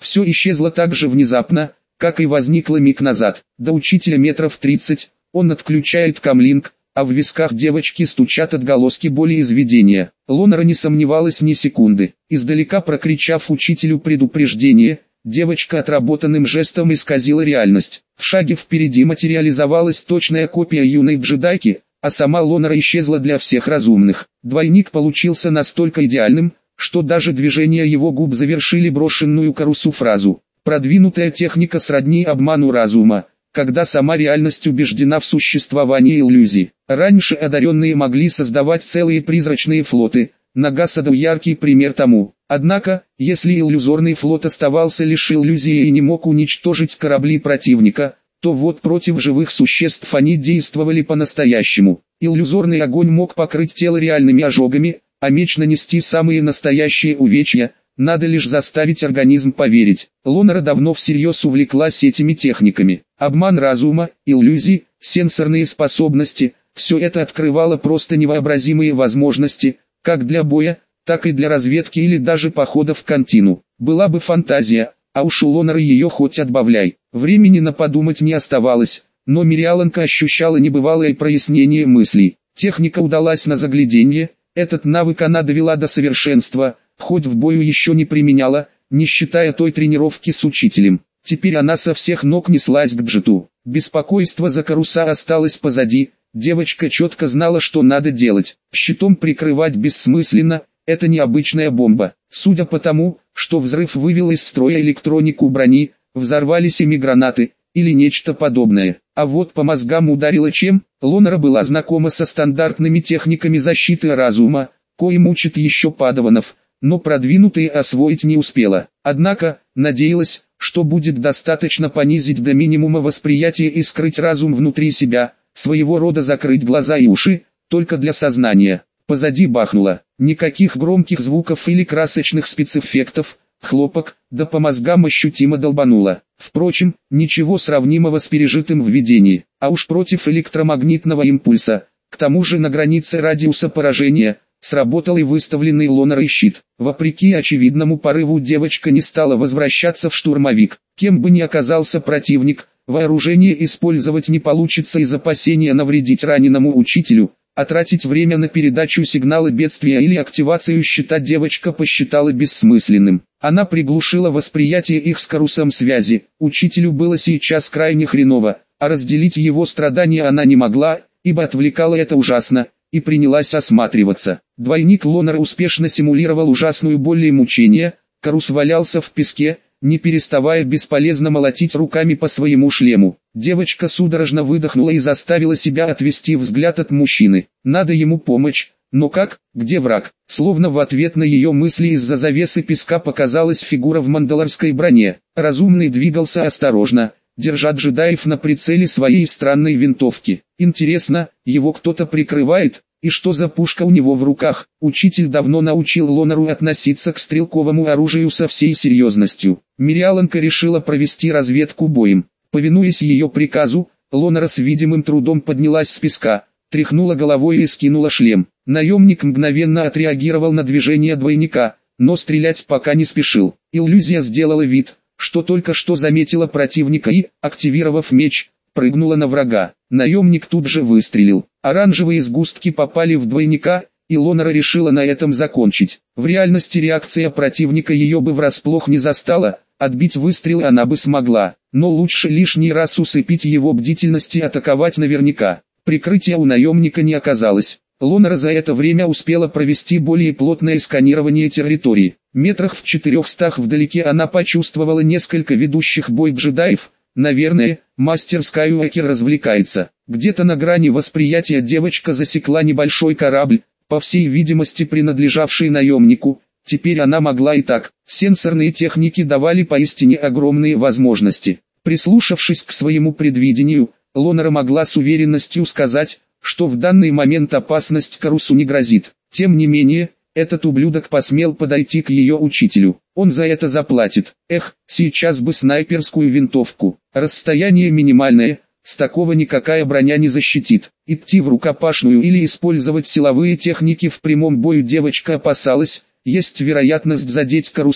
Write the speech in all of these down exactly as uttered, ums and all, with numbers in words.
Все исчезло так же внезапно, как и возникло миг назад. До учителя метров тридцать, он отключает камлинг, а в висках девочки стучат отголоски боли из видения. Лонара не сомневалась ни секунды. Издалека прокричав учителю предупреждение, девочка отработанным жестом исказила реальность. В шаге впереди материализовалась точная копия юной джедайки, а сама Лонара исчезла для всех разумных. Двойник получился настолько идеальным, что даже движения его губ завершили брошенную Карусу фразу. Продвинутая техника сродни обману разума, когда сама реальность убеждена в существовании иллюзий. Раньше одаренные могли создавать целые призрачные флоты, Нагасада яркий пример тому. Однако, если иллюзорный флот оставался лишь иллюзией и не мог уничтожить корабли противника, то вот против живых существ они действовали по-настоящему. Иллюзорный огонь мог покрыть тело реальными ожогами, а меч нанести самые настоящие увечья. Надо лишь заставить организм поверить. Лонара давно всерьез увлеклась этими техниками. Обман разума, иллюзии, сенсорные способности – все это открывало просто невообразимые возможности, как для боя, так и для разведки или даже похода в контину. Была бы фантазия, а уж у Лонары ее хоть отбавляй. Времени на подумать не оставалось, но Мириаланка ощущала небывалое прояснение мыслей. Техника удалась на загляденье, этот навык она довела до совершенства, хоть в бою еще не применяла, не считая той тренировки с учителем. Теперь она со всех ног неслась к джету. Беспокойство за Каруса осталось позади, девочка четко знала, что надо делать. Щитом прикрывать бессмысленно, это необычная бомба. Судя по тому, что взрыв вывел из строя электронику брони, взорвались ими гранаты, или нечто подобное. А вот по мозгам ударило чем? Лонара была знакома со стандартными техниками защиты разума, коим учат еще падаванов, но продвинутые освоить не успела. Однако, надеялась, что будет достаточно понизить до минимума восприятие и скрыть разум внутри себя, своего рода закрыть глаза и уши, только для сознания. Позади бахнуло. Никаких громких звуков или красочных спецэффектов, хлопок, да по мозгам ощутимо долбануло. Впрочем, ничего сравнимого с пережитым в видении, а уж против электромагнитного импульса, к тому же на границе радиуса поражения, сработал и выставленный Лонарой щит. Вопреки очевидному порыву девочка не стала возвращаться в штурмовик. Кем бы ни оказался противник, вооружение использовать не получится из опасения навредить раненому учителю, а тратить время на передачу сигнала бедствия или активацию щита девочка посчитала бессмысленным. Она приглушила восприятие их с Карусом связи. Учителю было сейчас крайне хреново, а разделить его страдания она не могла, ибо отвлекало это ужасно, и принялась осматриваться. Двойник Лонара успешно симулировал ужасную боль и мучения. Карус валялся в песке, не переставая бесполезно молотить руками по своему шлему. Девочка судорожно выдохнула и заставила себя отвести взгляд от мужчины. Надо ему помочь, но как, где враг? Словно в ответ на ее мысли из-за завесы песка показалась фигура в мандалорской броне. Разумный двигался осторожно, держа джедаев на прицеле своей странной винтовки. Интересно, его кто-то прикрывает? И что за пушка у него в руках? Учитель давно научил Лонару относиться к стрелковому оружию со всей серьезностью. Мириаланка решила провести разведку боем. Повинуясь ее приказу, Лонара с видимым трудом поднялась с песка, тряхнула головой и скинула шлем. Наемник мгновенно отреагировал на движение двойника, но стрелять пока не спешил. Иллюзия сделала вид, что только что заметила противника и, активировав меч, прыгнула на врага. Наемник тут же выстрелил. Оранжевые сгустки попали в двойника, и Лонара решила на этом закончить. В реальности реакция противника ее бы врасплох не застала, отбить выстрел она бы смогла, но лучше лишний раз усыпить его бдительность и атаковать наверняка. Прикрытия у наемника не оказалось. Лонара за это время успела провести более плотное сканирование территории. Метрах в четырехстах вдалеке она почувствовала несколько ведущих бой джедаев. Наверное, мастер Скайуокер развлекается. Где-то на грани восприятия девочка засекла небольшой корабль, по всей видимости принадлежавший наемнику. Теперь она могла и так. Сенсорные техники давали поистине огромные возможности. Прислушавшись к своему предвидению, Лонара могла с уверенностью сказать, что в данный момент опасность Карусу не грозит. Тем не менее, этот ублюдок посмел подойти к ее учителю. Он за это заплатит. Эх, сейчас бы снайперскую винтовку. Расстояние минимальное, с такого никакая броня не защитит. Идти в рукопашную или использовать силовые техники в прямом бою девочка опасалась. Есть вероятность задеть Каруса,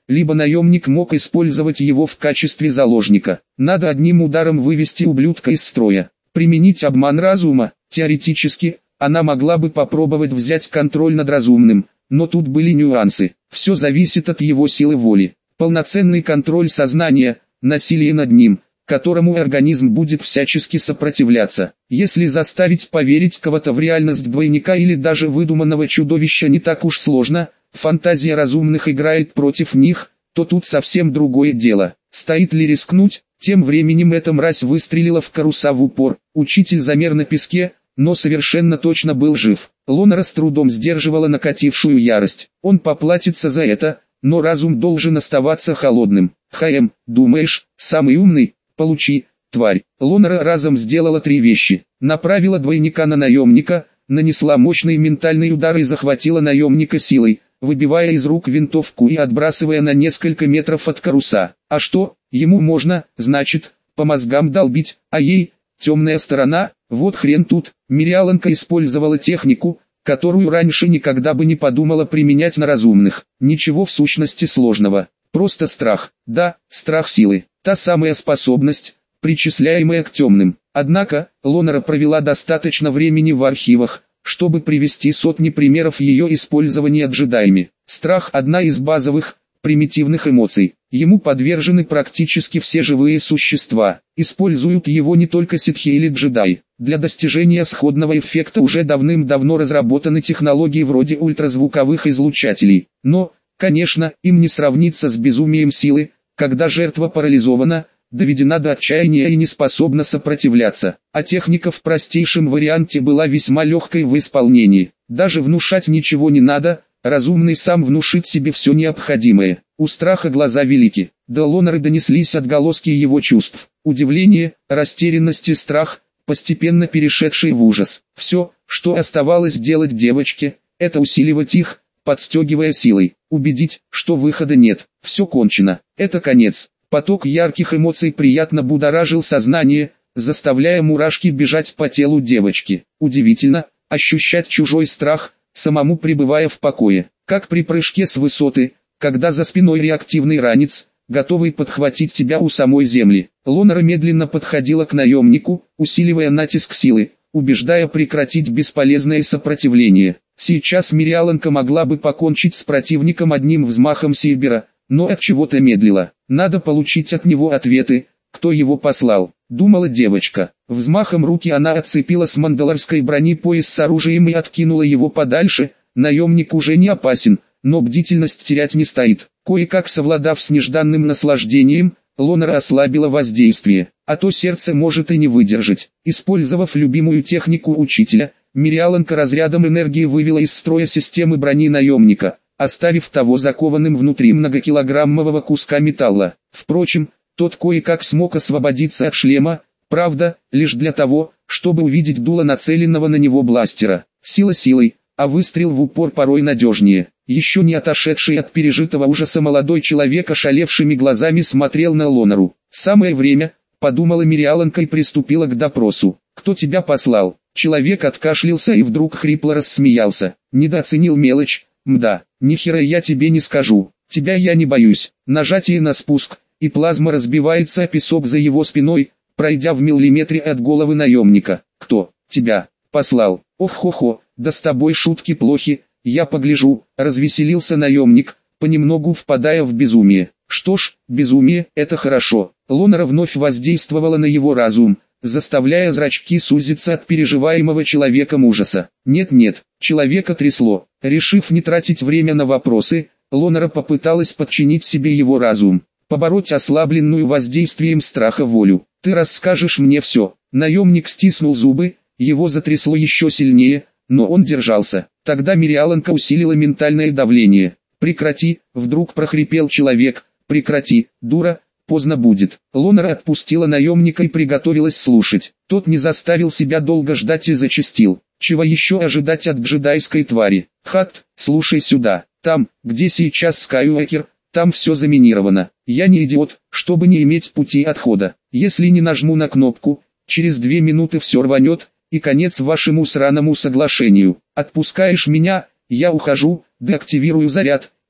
либо наемник мог использовать его в качестве заложника. Надо одним ударом вывести ублюдка из строя. Применить обман разума, теоретически, она могла бы попробовать взять контроль над разумным, но тут были нюансы. Все зависит от его силы воли. Полноценный контроль сознания, насилие над ним, которому организм будет всячески сопротивляться. Если заставить поверить кого-то в реальность двойника или даже выдуманного чудовища не так уж сложно, фантазия разумных играет против них, то тут совсем другое дело. Стоит ли рискнуть? Тем временем эта мразь выстрелила в Каруса в упор. Учитель замер на песке, но совершенно точно был жив. Лонара с трудом сдерживала накатившую ярость. Он поплатится за это, но разум должен оставаться холодным. «Хаэм, думаешь, самый умный? Получи, тварь». Лонара разом сделала три вещи. Направила двойника на наемника, нанесла мощный ментальный удар и захватила наемника силой, выбивая из рук винтовку и отбрасывая на несколько метров от Каруса. А что, ему можно, значит, по мозгам долбить, а ей, темная сторона, вот хрен тут. Мириаланка использовала технику, которую раньше никогда бы не подумала применять на разумных. Ничего в сущности сложного, просто страх. Да, страх силы, та самая способность, причисляемая к темным. Однако, Лонара провела достаточно времени в архивах, чтобы привести сотни примеров ее использования джедаями. Страх – одна из базовых, примитивных эмоций. Ему подвержены практически все живые существа. Используют его не только ситхи или джедаи. Для достижения сходного эффекта уже давным-давно разработаны технологии вроде ультразвуковых излучателей. Но, конечно, им не сравнится с безумием силы, когда жертва парализована, доведена до отчаяния и не способна сопротивляться. А техника в простейшем варианте была весьма легкой в исполнении. Даже внушать ничего не надо, разумный сам внушит себе все необходимое. У страха глаза велики. До Лонары донеслись отголоски его чувств. Удивление, растерянность и страх, постепенно перешедшие в ужас. Все, что оставалось делать девочке, это усиливать их, подстегивая силой. Убедить, что выхода нет. Все кончено. Это конец. Поток ярких эмоций приятно будоражил сознание, заставляя мурашки бежать по телу девочки. Удивительно, ощущать чужой страх, самому пребывая в покое. Как при прыжке с высоты, когда за спиной реактивный ранец, готовый подхватить тебя у самой земли. Лонара медленно подходила к наемнику, усиливая натиск силы, убеждая прекратить бесполезное сопротивление. Сейчас Мириаланка могла бы покончить с противником одним взмахом Сейбера, но от чего-то медлила. Надо получить от него ответы, кто его послал, думала девочка. Взмахом руки она отцепила с мандалорской брони пояс с оружием и откинула его подальше. Наемник уже не опасен, но бдительность терять не стоит. Кое-как совладав с нежданным наслаждением, Лонара ослабила воздействие, а то сердце может и не выдержать. Использовав любимую технику учителя, Мириаланка разрядом энергии вывела из строя системы брони наемника, оставив того закованным внутри многокилограммового куска металла. Впрочем, тот кое-как смог освободиться от шлема, правда, лишь для того, чтобы увидеть дуло нацеленного на него бластера. Сила силой, а выстрел в упор порой надежнее. Еще не отошедший от пережитого ужаса молодой человек ошалевшими глазами смотрел на Лонару. «Самое время», — подумала Мириаланка и приступила к допросу. «Кто тебя послал?» Человек откашлялся и вдруг хрипло рассмеялся. «Недооценил мелочь, мда, нихера я тебе не скажу. Тебя я не боюсь». Нажатие на спуск, и плазма разбивается о песок за его спиной, пройдя в миллиметре от головы наемника. «Кто тебя послал?» «Ох-хо-хо, да с тобой шутки плохи, я погляжу», — развеселился наемник, понемногу впадая в безумие. «Что ж, безумие — это хорошо». Лонара вновь воздействовала на его разум, заставляя зрачки сузиться от переживаемого человеком ужаса. Нет-нет, человека трясло. Решив не тратить время на вопросы, Лонара попыталась подчинить себе его разум, побороть ослабленную воздействием страха волю. «Ты расскажешь мне все». Наемник стиснул зубы, его затрясло еще сильнее, но он держался. Тогда Мириаланка усилила ментальное давление. «Прекрати», — вдруг прохрипел человек, «прекрати, дура, поздно будет». Лонара отпустила наемника и приготовилась слушать. Тот не заставил себя долго ждать и зачастил. «Чего еще ожидать от джедайской твари? Хат, слушай сюда. Там, где сейчас Скайуокер, там все заминировано. Я не идиот, чтобы не иметь пути отхода. Если не нажму на кнопку, через две минуты все рванет, и конец вашему сраному соглашению. Отпускаешь меня, я ухожу, деактивирую заряд,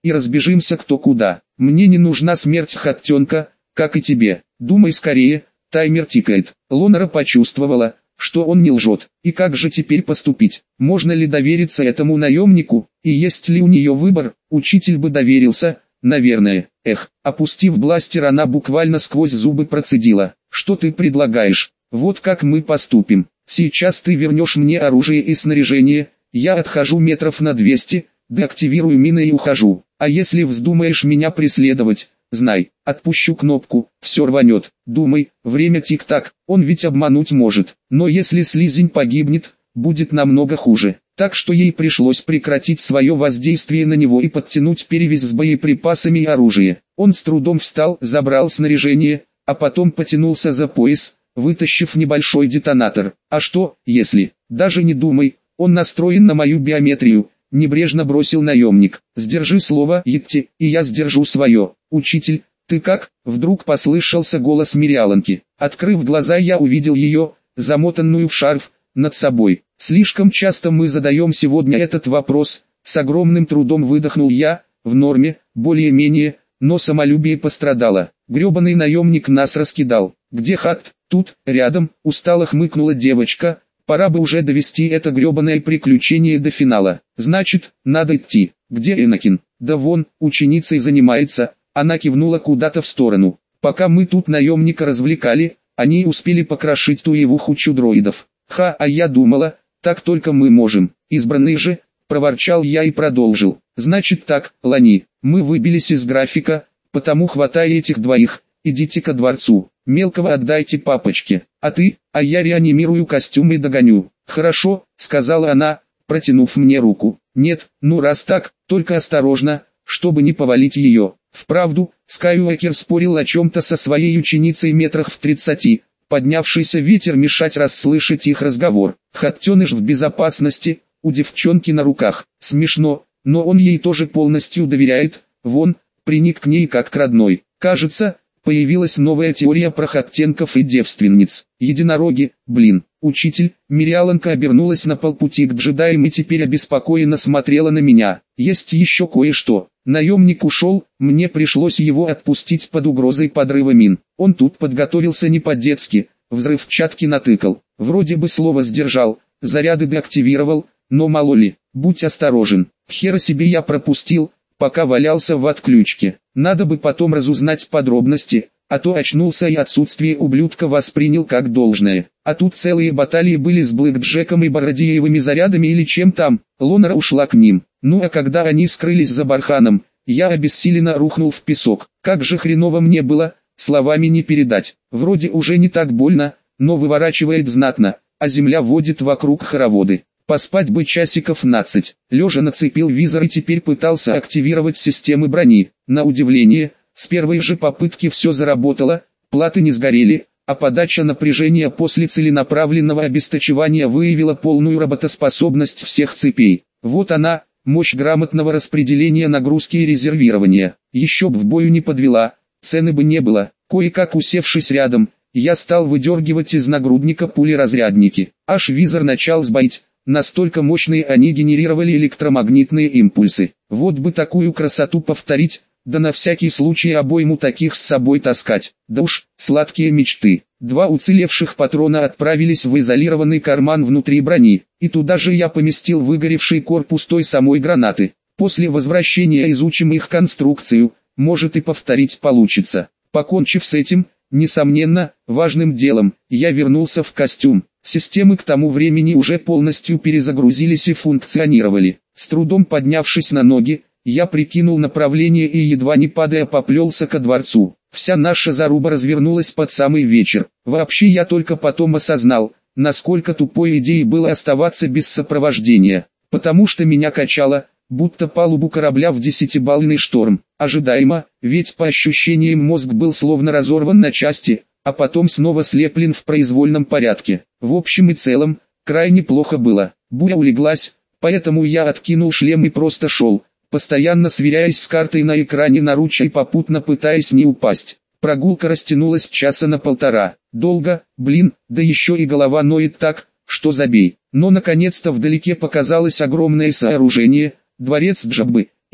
и разбежимся кто куда. Мне не нужна смерть Хаттенка, как и тебе. Думай скорее, таймер тикает. Лонара почувствовала, что он не лжет. И как же теперь поступить? Можно ли довериться этому наемнику? И есть ли у нее выбор? Учитель бы доверился, наверное. Эх, опустив бластер, она буквально сквозь зубы процедила. Что ты предлагаешь? Вот как мы поступим. Сейчас ты вернешь мне оружие и снаряжение, я отхожу метров на двести, деактивирую мины и ухожу. А если вздумаешь меня преследовать, знай, отпущу кнопку, все рванет. Думай, время тик-так, он ведь обмануть может. Но если слизень погибнет, будет намного хуже. Так что ей пришлось прекратить свое воздействие на него и подтянуть перевязь с боеприпасами и оружием. Он с трудом встал, забрал снаряжение, а потом потянулся за пояс, вытащив небольшой детонатор. А что, если? Даже не думай, он настроен на мою биометрию. Небрежно бросил наемник. «Сдержи слово, Йетти, и я сдержу свое. Учитель, ты как?» Вдруг послышался голос Мириаланки. Открыв глаза, я увидел ее, замотанную в шарф, над собой. «Слишком часто мы задаем сегодня этот вопрос», с огромным трудом выдохнул я. «В норме, более-менее, но самолюбие пострадало. Гребаный наемник нас раскидал. Где Хатт?» «Тут, рядом», устало хмыкнула девочка. «Пора бы уже довести это гребаное приключение до финала. Значит, надо идти. Где Энакин?» «Да вон, ученицей занимается», она кивнула куда-то в сторону. «Пока мы тут наемника развлекали, они успели покрошить ту его хучу дроидов. Ха, а я думала, так только мы можем. Избранный же», проворчал я и продолжил. «Значит так, Лани, мы выбились из графика, потому хватай этих двоих, идите ко дворцу. Мелкого отдайте папочке, а ты, а я реанимирую костюм и догоню». «Хорошо», сказала она, протянув мне руку. «Нет, ну раз так, только осторожно, чтобы не повалить ее». Вправду, Скайуокер спорил о чем-то со своей ученицей метрах в тридцати. Поднявшийся ветер мешать расслышать их разговор. Хаттеныш в безопасности, у девчонки на руках. Смешно, но он ей тоже полностью доверяет. Вон, приник к ней как к родной. Кажется, появилась новая теория про хаттенков и девственниц. Единороги, блин. Учитель, Мириаланка обернулась на полпути к джедаям и теперь обеспокоенно смотрела на меня. Есть еще кое-что. Наемник ушел, мне пришлось его отпустить под угрозой подрыва мин. Он тут подготовился не по-детски, взрывчатки натыкал. Вроде бы слово сдержал, заряды деактивировал, но мало ли, будь осторожен. Хера себе я пропустил, пока валялся в отключке. Надо бы потом разузнать подробности, а то очнулся и отсутствие ублюдка воспринял как должное. А тут целые баталии были с Блэкджеком и Бородеевыми зарядами или чем там. Лонара ушла к ним. Ну а когда они скрылись за барханом, я обессиленно рухнул в песок. Как же хреново мне было, словами не передать. Вроде уже не так больно, но выворачивает знатно, а земля водит вокруг хороводы. Поспать бы часиков нацать. Лежа нацепил визор и теперь пытался активировать системы брони. На удивление, с первой же попытки все заработало, платы не сгорели, а подача напряжения после целенаправленного обесточивания выявила полную работоспособность всех цепей. Вот она, мощь грамотного распределения нагрузки и резервирования. Еще б в бою не подвела, цены бы не было. Кое-как усевшись рядом, я стал выдергивать из нагрудника пули-разрядники. Аж визор начал сбоить, настолько мощные они генерировали электромагнитные импульсы. Вот бы такую красоту повторить, да на всякий случай обойму таких с собой таскать. Да уж, сладкие мечты. Два уцелевших патрона отправились в изолированный карман внутри брони, и туда же я поместил выгоревший корпус той самой гранаты. После возвращения изучим их конструкцию, может и повторить получится. Покончив с этим, несомненно, важным делом, я вернулся в костюм. Системы к тому времени уже полностью перезагрузились и функционировали. С трудом поднявшись на ноги, я прикинул направление и едва не падая поплелся ко дворцу. Вся наша заруба развернулась под самый вечер. Вообще я только потом осознал, насколько тупой идеей было оставаться без сопровождения. Потому что меня качало, будто палубу корабля в десятибалльный шторм. Ожидаемо, ведь по ощущениям мозг был словно разорван на части, а потом снова слеплен в произвольном порядке. В общем и целом, крайне плохо было. Буря улеглась, поэтому я откинул шлем и просто шел, постоянно сверяясь с картой на экране наруча и попутно пытаясь не упасть. Прогулка растянулась часа на полтора. Долго, блин, да еще и голова ноет так, что забей. Но наконец-то вдалеке показалось огромное сооружение, дворец Джаббы,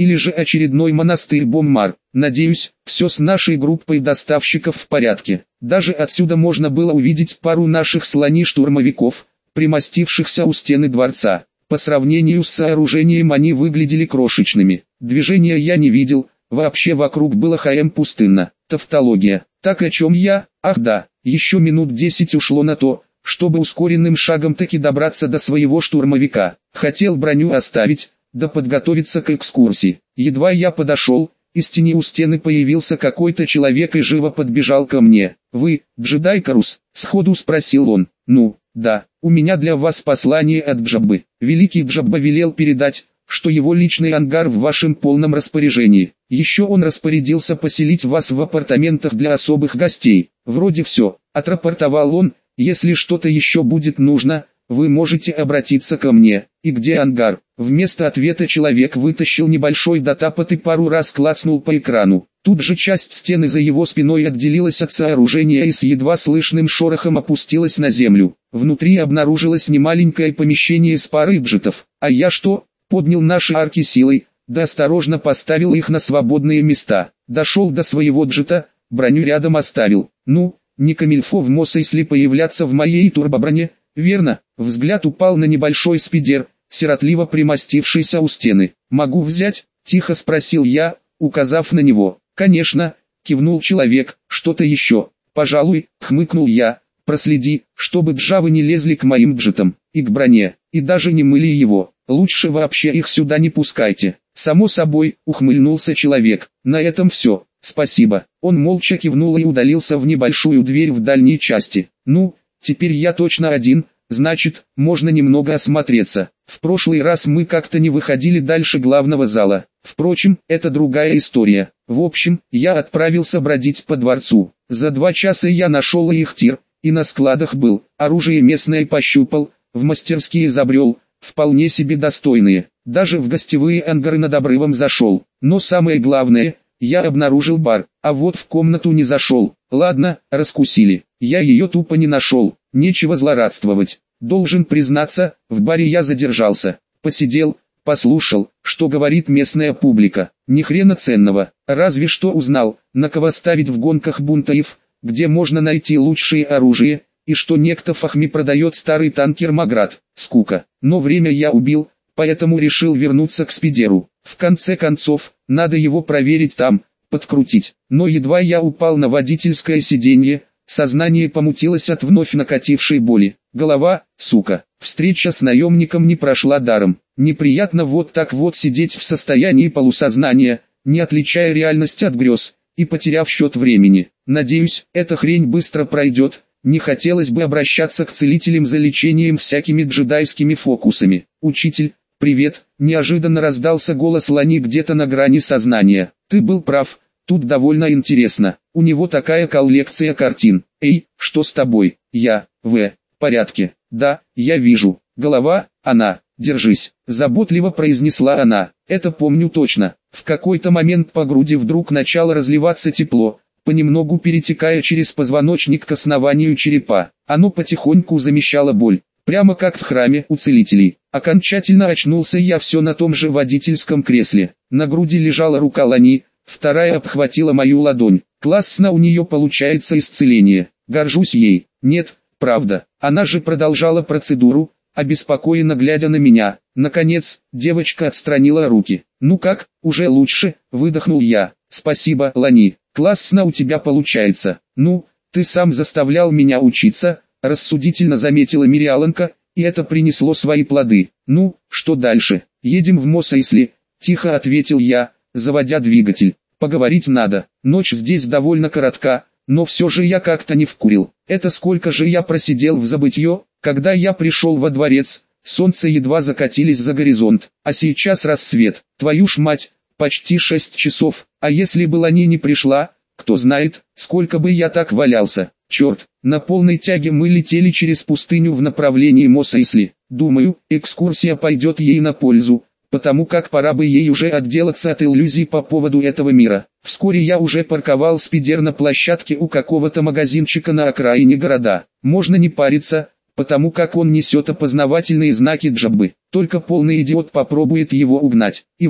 или же очередной монастырь Боммар. Надеюсь, все с нашей группой доставщиков в порядке. Даже отсюда можно было увидеть пару наших слоней-штурмовиков, примостившихся у стены дворца. По сравнению с сооружением они выглядели крошечными. Движения я не видел, вообще вокруг было хаем пустынно. Тавтология. Так о чем я? Ах да, еще минут десять ушло на то, чтобы ускоренным шагом таки добраться до своего штурмовика. Хотел броню оставить, да подготовиться к экскурсии. Едва я подошел, из тени у стены появился какой-то человек и живо подбежал ко мне. «Вы, джедай Карус?» — сходу спросил он. «Ну, да, у меня для вас послание от Джаббы. Великий Джабба велел передать, что его личный ангар в вашем полном распоряжении. Еще он распорядился поселить вас в апартаментах для особых гостей. Вроде все», — отрапортовал он. «Если что-то еще будет нужно, вы можете обратиться ко мне». «И где ангар?» Вместо ответа человек вытащил небольшой датапад и пару раз клацнул по экрану. Тут же часть стены за его спиной отделилась от сооружения и с едва слышным шорохом опустилась на землю. Внутри обнаружилось немаленькое помещение с парой джетов. А я что? Поднял наши арки силой, да осторожно поставил их на свободные места. Дошел до своего джета, броню рядом оставил. Ну, не камильфо в Мосейсли появляться в моей турбоброне, верно? Взгляд упал на небольшой спидер, сиротливо примостившийся у стены. «Могу взять?» – тихо спросил я, указав на него. «Конечно», – кивнул человек. «Что-то еще?» «Пожалуй», – хмыкнул я. «Проследи, чтобы джавы не лезли к моим джетам, и к броне, и даже не мыли его. Лучше вообще их сюда не пускайте». «Само собой», – ухмыльнулся человек. «На этом все. Спасибо». Он молча кивнул и удалился в небольшую дверь в дальней части. «Ну, теперь я точно один, значит, можно немного осмотреться. В прошлый раз мы как-то не выходили дальше главного зала. Впрочем, это другая история. В общем, я отправился бродить по дворцу. За два часа я нашел их тир, и на складах был, оружие местное пощупал, в мастерские забрел, вполне себе достойные. Даже в гостевые ангары над обрывом зашел. Но самое главное, я обнаружил бар, а вот в комнату не зашел. Ладно, раскусили. Я ее тупо не нашел. Нечего злорадствовать. Должен признаться, в баре я задержался. Посидел, послушал, что говорит местная публика. Ни хрена ценного. Разве что узнал, на кого ставить в гонках бунтаев, где можно найти лучшее оружие, и что некто Фахми продает старый танкер Маград. Скука. Но время я убил, поэтому решил вернуться к спидеру. В конце концов, надо его проверить там, подкрутить. Но едва я упал на водительское сиденье, сознание помутилось от вновь накатившей боли. Голова, сука. Встреча с наемником не прошла даром. Неприятно вот так вот сидеть в состоянии полусознания, не отличая реальность от грез, и потеряв счет времени. Надеюсь, эта хрень быстро пройдет. Не хотелось бы обращаться к целителям за лечением всякими джедайскими фокусами. «Учитель, привет!» – неожиданно раздался голос Лани где-то на грани сознания. «Ты был прав, тут довольно интересно. У него такая коллекция картин. Эй, что с тобой?» «Я, в порядке. Да, я вижу. Голова, она, держись», – заботливо произнесла она. «Это помню точно». В какой-то момент по груди вдруг начало разливаться тепло, понемногу перетекая через позвоночник к основанию черепа. Оно потихоньку замещало боль, прямо как в храме у целителей. Окончательно очнулся я все на том же водительском кресле. На груди лежала рука Лани, вторая обхватила мою ладонь. Классно у нее получается исцеление. Горжусь ей. Нет, правда. Она же продолжала процедуру, обеспокоенно глядя на меня. Наконец, девочка отстранила руки. «Ну как, уже лучше?» – выдохнул я. «Спасибо, Лани. Классно у тебя получается. Ну, ты сам заставлял меня учиться», – рассудительно заметила Мириаланка, и это принесло свои плоды. «Ну, что дальше?» «Едем в Мосейсли», – тихо ответил я, заводя двигатель. «Поговорить надо. Ночь здесь довольно коротка, но все же я как-то не вкурил. Это сколько же я просидел в забытье, когда я пришел во дворец, солнце едва закатились за горизонт, а сейчас рассвет. Твою ж мать, почти шесть часов, а если бы Лани не пришла, кто знает, сколько бы я так валялся. Черт, на полной тяге мы летели через пустыню в направлении Мосейсли. Думаю, экскурсия пойдет ей на пользу, потому как пора бы ей уже отделаться от иллюзий по поводу этого мира. Вскоре я уже парковал спидер на площадке у какого-то магазинчика на окраине города. Можно не париться, потому как он несет опознавательные знаки Джаббы. Только полный идиот попробует его угнать. И вот,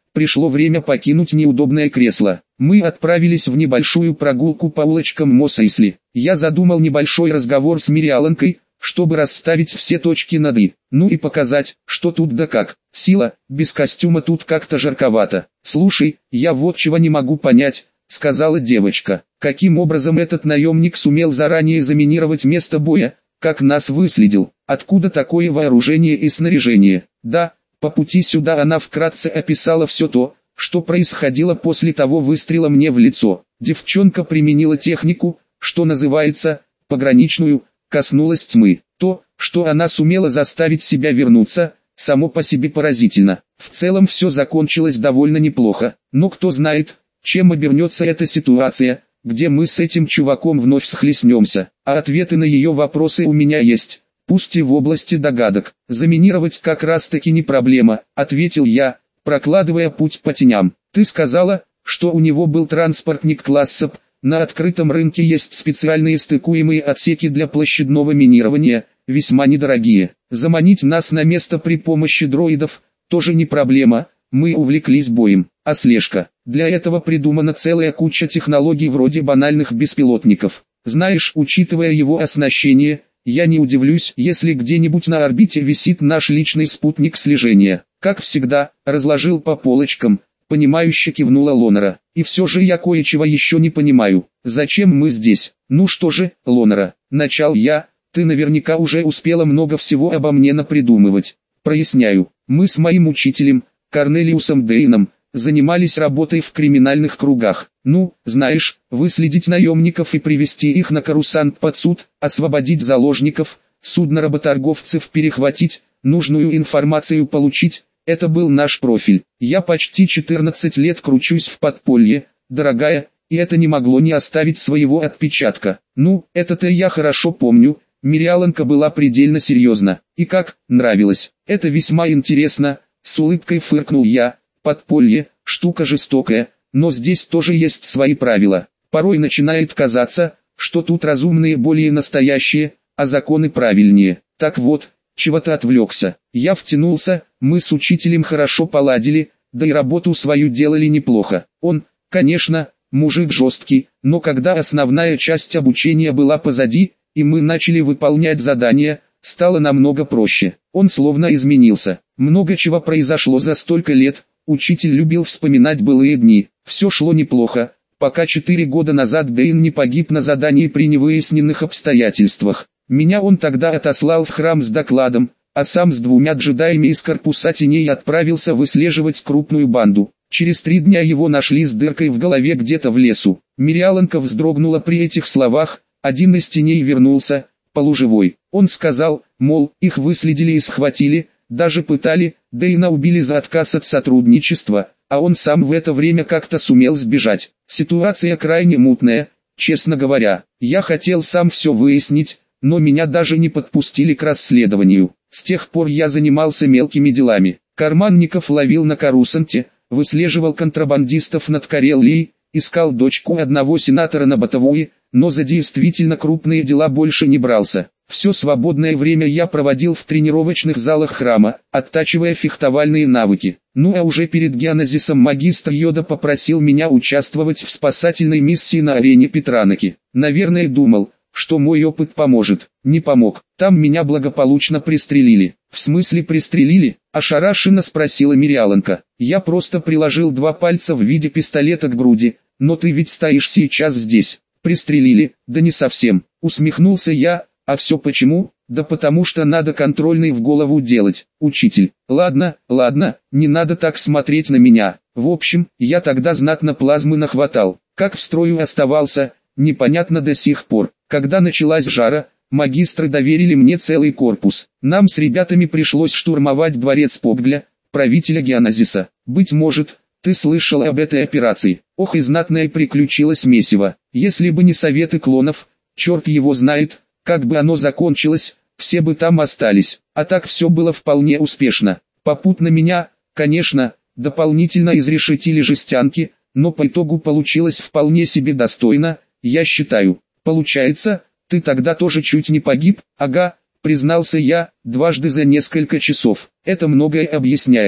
пришло время покинуть неудобное кресло. Мы отправились в небольшую прогулку по улочкам Мос-Эйсли. Я задумал небольшой разговор с Мириаланкой, чтобы расставить все точки над «и», ну и показать, что тут да как. Сила, без костюма тут как-то жарковато. «Слушай, я вот чего не могу понять», — сказала девочка. «Каким образом этот наемник сумел заранее заминировать место боя, как нас выследил? Откуда такое вооружение и снаряжение?» Да, по пути сюда она вкратце описала все то, что происходило после того выстрела мне в лицо. Девчонка применила технику, что называется, пограничную, коснулась тьмы. То, что она сумела заставить себя вернуться, само по себе поразительно. В целом все закончилось довольно неплохо, но кто знает, чем обернется эта ситуация, где мы с этим чуваком вновь схлестнемся. А ответы на ее вопросы у меня есть, пусть и в области догадок. Заминировать как раз таки не проблема, ответил я, прокладывая путь по теням. Ты сказала, что у него был транспортник класса П. На открытом рынке есть специальные стыкуемые отсеки для площадного минирования, весьма недорогие. Заманить нас на место при помощи дроидов тоже не проблема, мы увлеклись боем. А слежка? Для этого придумана целая куча технологий вроде банальных беспилотников. Знаешь, учитывая его оснащение, я не удивлюсь, если где-нибудь на орбите висит наш личный спутник слежения. Как всегда, разложил по полочкам. Понимающе кивнула Лонера. И все же я кое-чего еще не понимаю. Зачем мы здесь? Ну что же, Лонера, начал я, ты наверняка уже успела много всего обо мне напридумывать. Проясняю, мы с моим учителем, Корнелиусом Дейном, занимались работой в криминальных кругах. Ну, знаешь, выследить наемников и привести их на Корусант под суд, освободить заложников, судно-работорговцев перехватить, нужную информацию получить. Это был наш профиль. Я почти четырнадцать лет кручусь в подполье, дорогая, и это не могло не оставить своего отпечатка. Ну, это-то я хорошо помню. Мириаланка была предельно серьезна. И как, нравилось. Это весьма интересно, с улыбкой фыркнул я. Подполье, штука жестокая, но здесь тоже есть свои правила. Порой начинает казаться, что тут разумные более настоящие, а законы правильнее. Так вот, чего-то отвлекся. Я втянулся, мы с учителем хорошо поладили, да и работу свою делали неплохо. Он, конечно, мужик жесткий, но когда основная часть обучения была позади, и мы начали выполнять задания, стало намного проще. Он словно изменился. Много чего произошло за столько лет, учитель любил вспоминать былые дни. Все шло неплохо, пока четыре года назад Дейн не погиб на задании при невыясненных обстоятельствах. Меня он тогда отослал в храм с докладом, а сам с двумя джедаями из корпуса теней отправился выслеживать крупную банду. Через три дня его нашли с дыркой в голове где-то в лесу. Мириаланка вздрогнула при этих словах, один из теней вернулся, полуживой. Он сказал, мол, их выследили и схватили, даже пытали, Дейна убили за отказ от сотрудничества, а он сам в это время как-то сумел сбежать. Ситуация крайне мутная, честно говоря. Я хотел сам все выяснить, но меня даже не подпустили к расследованию. С тех пор я занимался мелкими делами. Карманников ловил на Корусанте, выслеживал контрабандистов над Карелией, искал дочку одного сенатора на Батавуе, но за действительно крупные дела больше не брался. Все свободное время я проводил в тренировочных залах храма, оттачивая фехтовальные навыки. Ну а уже перед геонезисом магистр Йода попросил меня участвовать в спасательной миссии на арене Петраноки. Наверное, думал, что мой опыт поможет. Не помог. Там меня благополучно пристрелили. В смысле пристрелили? Ошарашенно спросила Мириаланка. Я просто приложил два пальца в виде пистолета к груди. Но ты ведь стоишь сейчас здесь. Пристрелили? Да не совсем. Усмехнулся я. А все почему? Да потому что надо контрольный в голову делать. Учитель. Ладно, ладно, не надо так смотреть на меня. В общем, я тогда знатно плазмы нахватал. Как в строю оставался, непонятно до сих пор. Когда началась жара, магистры доверили мне целый корпус. Нам с ребятами пришлось штурмовать дворец Попгля, правителя Геонозиса. Быть может, ты слышал об этой операции. Ох и знатное приключилось месиво. Если бы не советы клонов, черт его знает, как бы оно закончилось, все бы там остались. А так все было вполне успешно. Попутно меня, конечно, дополнительно изрешетили жестянки, но по итогу получилось вполне себе достойно, я считаю. Получается, ты тогда тоже чуть не погиб? Ага, признался я, дважды за несколько часов. Это многое объясняет.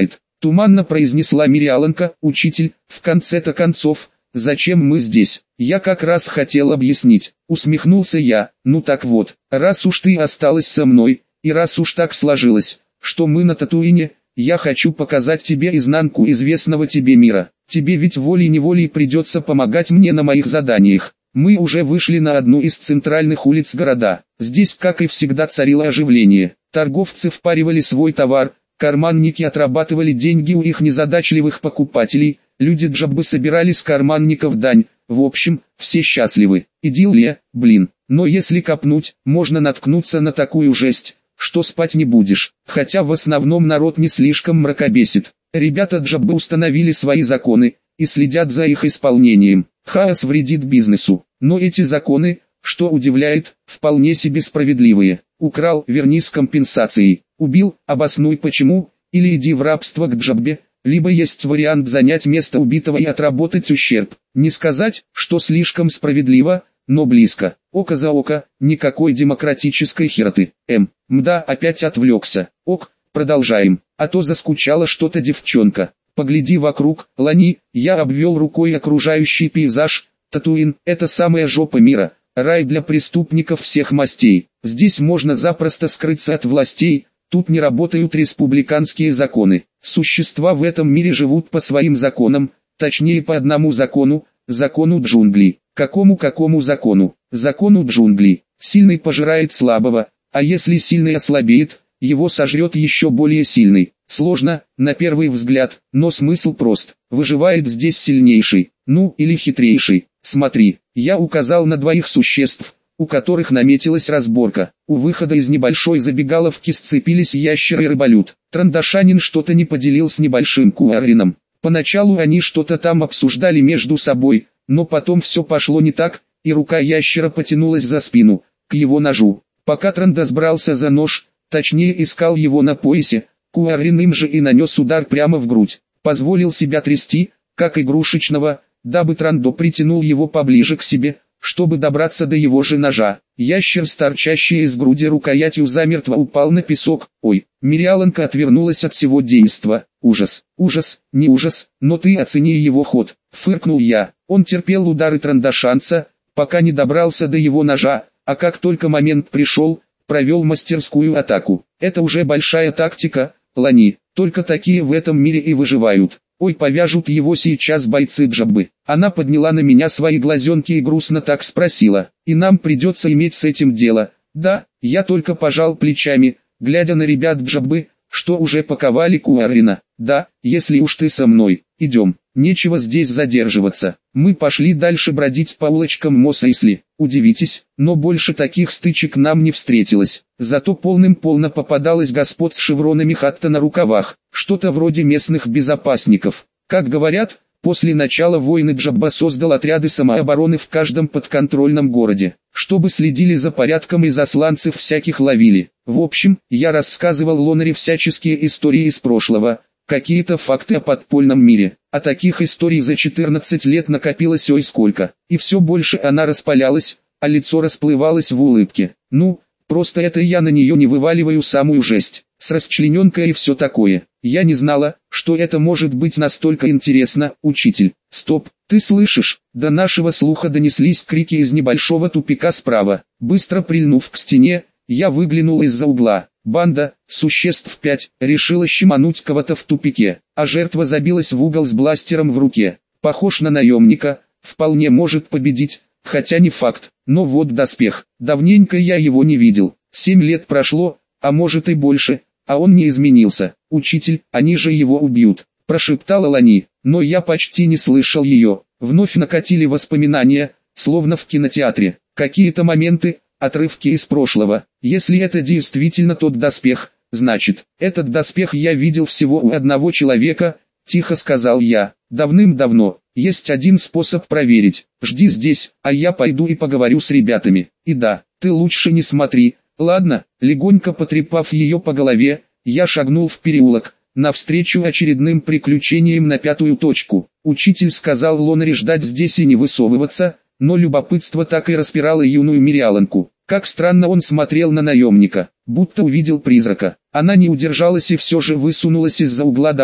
Туманно произнесла Мириаланка. Учитель, в конце-то концов, зачем мы здесь? Я как раз хотел объяснить. Усмехнулся я. Ну так вот, раз уж ты осталась со мной, и раз уж так сложилось, что мы на Татуине, я хочу показать тебе изнанку известного тебе мира. Тебе ведь волей-неволей придется помогать мне на моих заданиях. Мы уже вышли на одну из центральных улиц города. Здесь, как и всегда, царило оживление. Торговцы впаривали свой товар, карманники отрабатывали деньги у их незадачливых покупателей, люди Джаббы собирали с карманников дань. В общем, все счастливы. Идиллия, блин. Но если копнуть, можно наткнуться на такую жесть, что спать не будешь. Хотя в основном народ не слишком мракобесит. Ребята Джаббы установили свои законы и следят за их исполнением. Хаос вредит бизнесу. Но эти законы, что удивляет, вполне себе справедливые. Украл, верни с компенсацией. Убил, обоснуй почему, или иди в рабство к Джаббе. Либо есть вариант занять место убитого и отработать ущерб. Не сказать, что слишком справедливо, но близко. Око за око, никакой демократической хероты. М. Мда, опять отвлекся. Ок, продолжаем. А то заскучала что-то девчонка. Погляди вокруг, Лани. Я обвел рукой окружающий пейзаж. Татуин – это самая жопа мира. Рай для преступников всех мастей. Здесь можно запросто скрыться от властей. Тут не работают республиканские законы. Существа в этом мире живут по своим законам, точнее по одному закону, закону джунглей. Какому-какому закону? Закону джунглей. Сильный пожирает слабого, а если сильный ослабеет, его сожрет еще более сильный. Сложно, на первый взгляд, но смысл прост. Выживает здесь сильнейший, ну или хитрейший. Смотри, я указал на двоих существ, у которых наметилась разборка. У выхода из небольшой забегаловки сцепились ящер и рыболюд. Трандашанин что-то не поделил с небольшим Куарином. Поначалу они что-то там обсуждали между собой, но потом все пошло не так, и рука ящера потянулась за спину, к его ножу. Пока Трандас брался за нож, точнее искал его на поясе, Куарин им же и нанес удар прямо в грудь. Позволил себя трясти, как игрушечного, дабы Трандо притянул его поближе к себе, чтобы добраться до его же ножа. Ящер с торчащей из груди рукоятью замертво упал на песок. Ой, Мириаланка отвернулась от всего действа. Ужас, ужас, не ужас, но ты оцени его ход. Фыркнул я. Он терпел удары Трандашанца, пока не добрался до его ножа, а как только момент пришел, провел мастерскую атаку. Это уже большая тактика, Лани, только такие в этом мире и выживают. Ой, повяжут его сейчас бойцы Джаббы. Она подняла на меня свои глазенки и грустно так спросила. И нам придется иметь с этим дело. Да, я только пожал плечами, глядя на ребят Джаббы, что уже паковали Куарина. Да, если уж ты со мной, идем. Нечего здесь задерживаться. Мы пошли дальше бродить по улочкам Мосейсли. Удивитесь, но больше таких стычек нам не встретилось. Зато полным-полно попадалось господ с шевронами хатта на рукавах. Что-то вроде местных безопасников. Как говорят, после начала войны Джабба создал отряды самообороны в каждом подконтрольном городе, чтобы следили за порядком и засланцев всяких ловили. В общем, я рассказывал Лонаре всяческие истории из прошлого, какие-то факты о подпольном мире. А таких историй за четырнадцать лет накопилось ой сколько. И все больше она распалялась, а лицо расплывалось в улыбке. Ну, просто это я на нее не вываливаю самую жесть, с расчлененкой и все такое. Я не знала, что это может быть настолько интересно, учитель. Стоп, ты слышишь? До нашего слуха донеслись крики из небольшого тупика справа. Быстро прильнув к стене, я выглянул из-за угла. Банда, существ пять, решила щемануть кого-то в тупике, а жертва забилась в угол с бластером в руке. Похож на наемника, вполне может победить, хотя не факт, но вот доспех. Давненько я его не видел. Семь лет прошло, а может и больше, а он не изменился. Учитель, они же его убьют, прошептала Лани, но я почти не слышал ее. Вновь накатили воспоминания, словно в кинотеатре. Какие-то моменты, отрывки из прошлого. Если это действительно тот доспех, значит, этот доспех я видел всего у одного человека, тихо сказал я. Давным-давно. Есть один способ проверить. Жди здесь, а я пойду и поговорю с ребятами. И да, ты лучше не смотри. Ладно, легонько потрепав ее по голове, я шагнул в переулок, навстречу очередным приключениям на пятую точку. Учитель сказал Лонаре ждать здесь и не высовываться, но любопытство так и распирало юную Мириаланку. Как странно он смотрел на наемника, будто увидел призрака. Она не удержалась и все же высунулась из-за угла дома,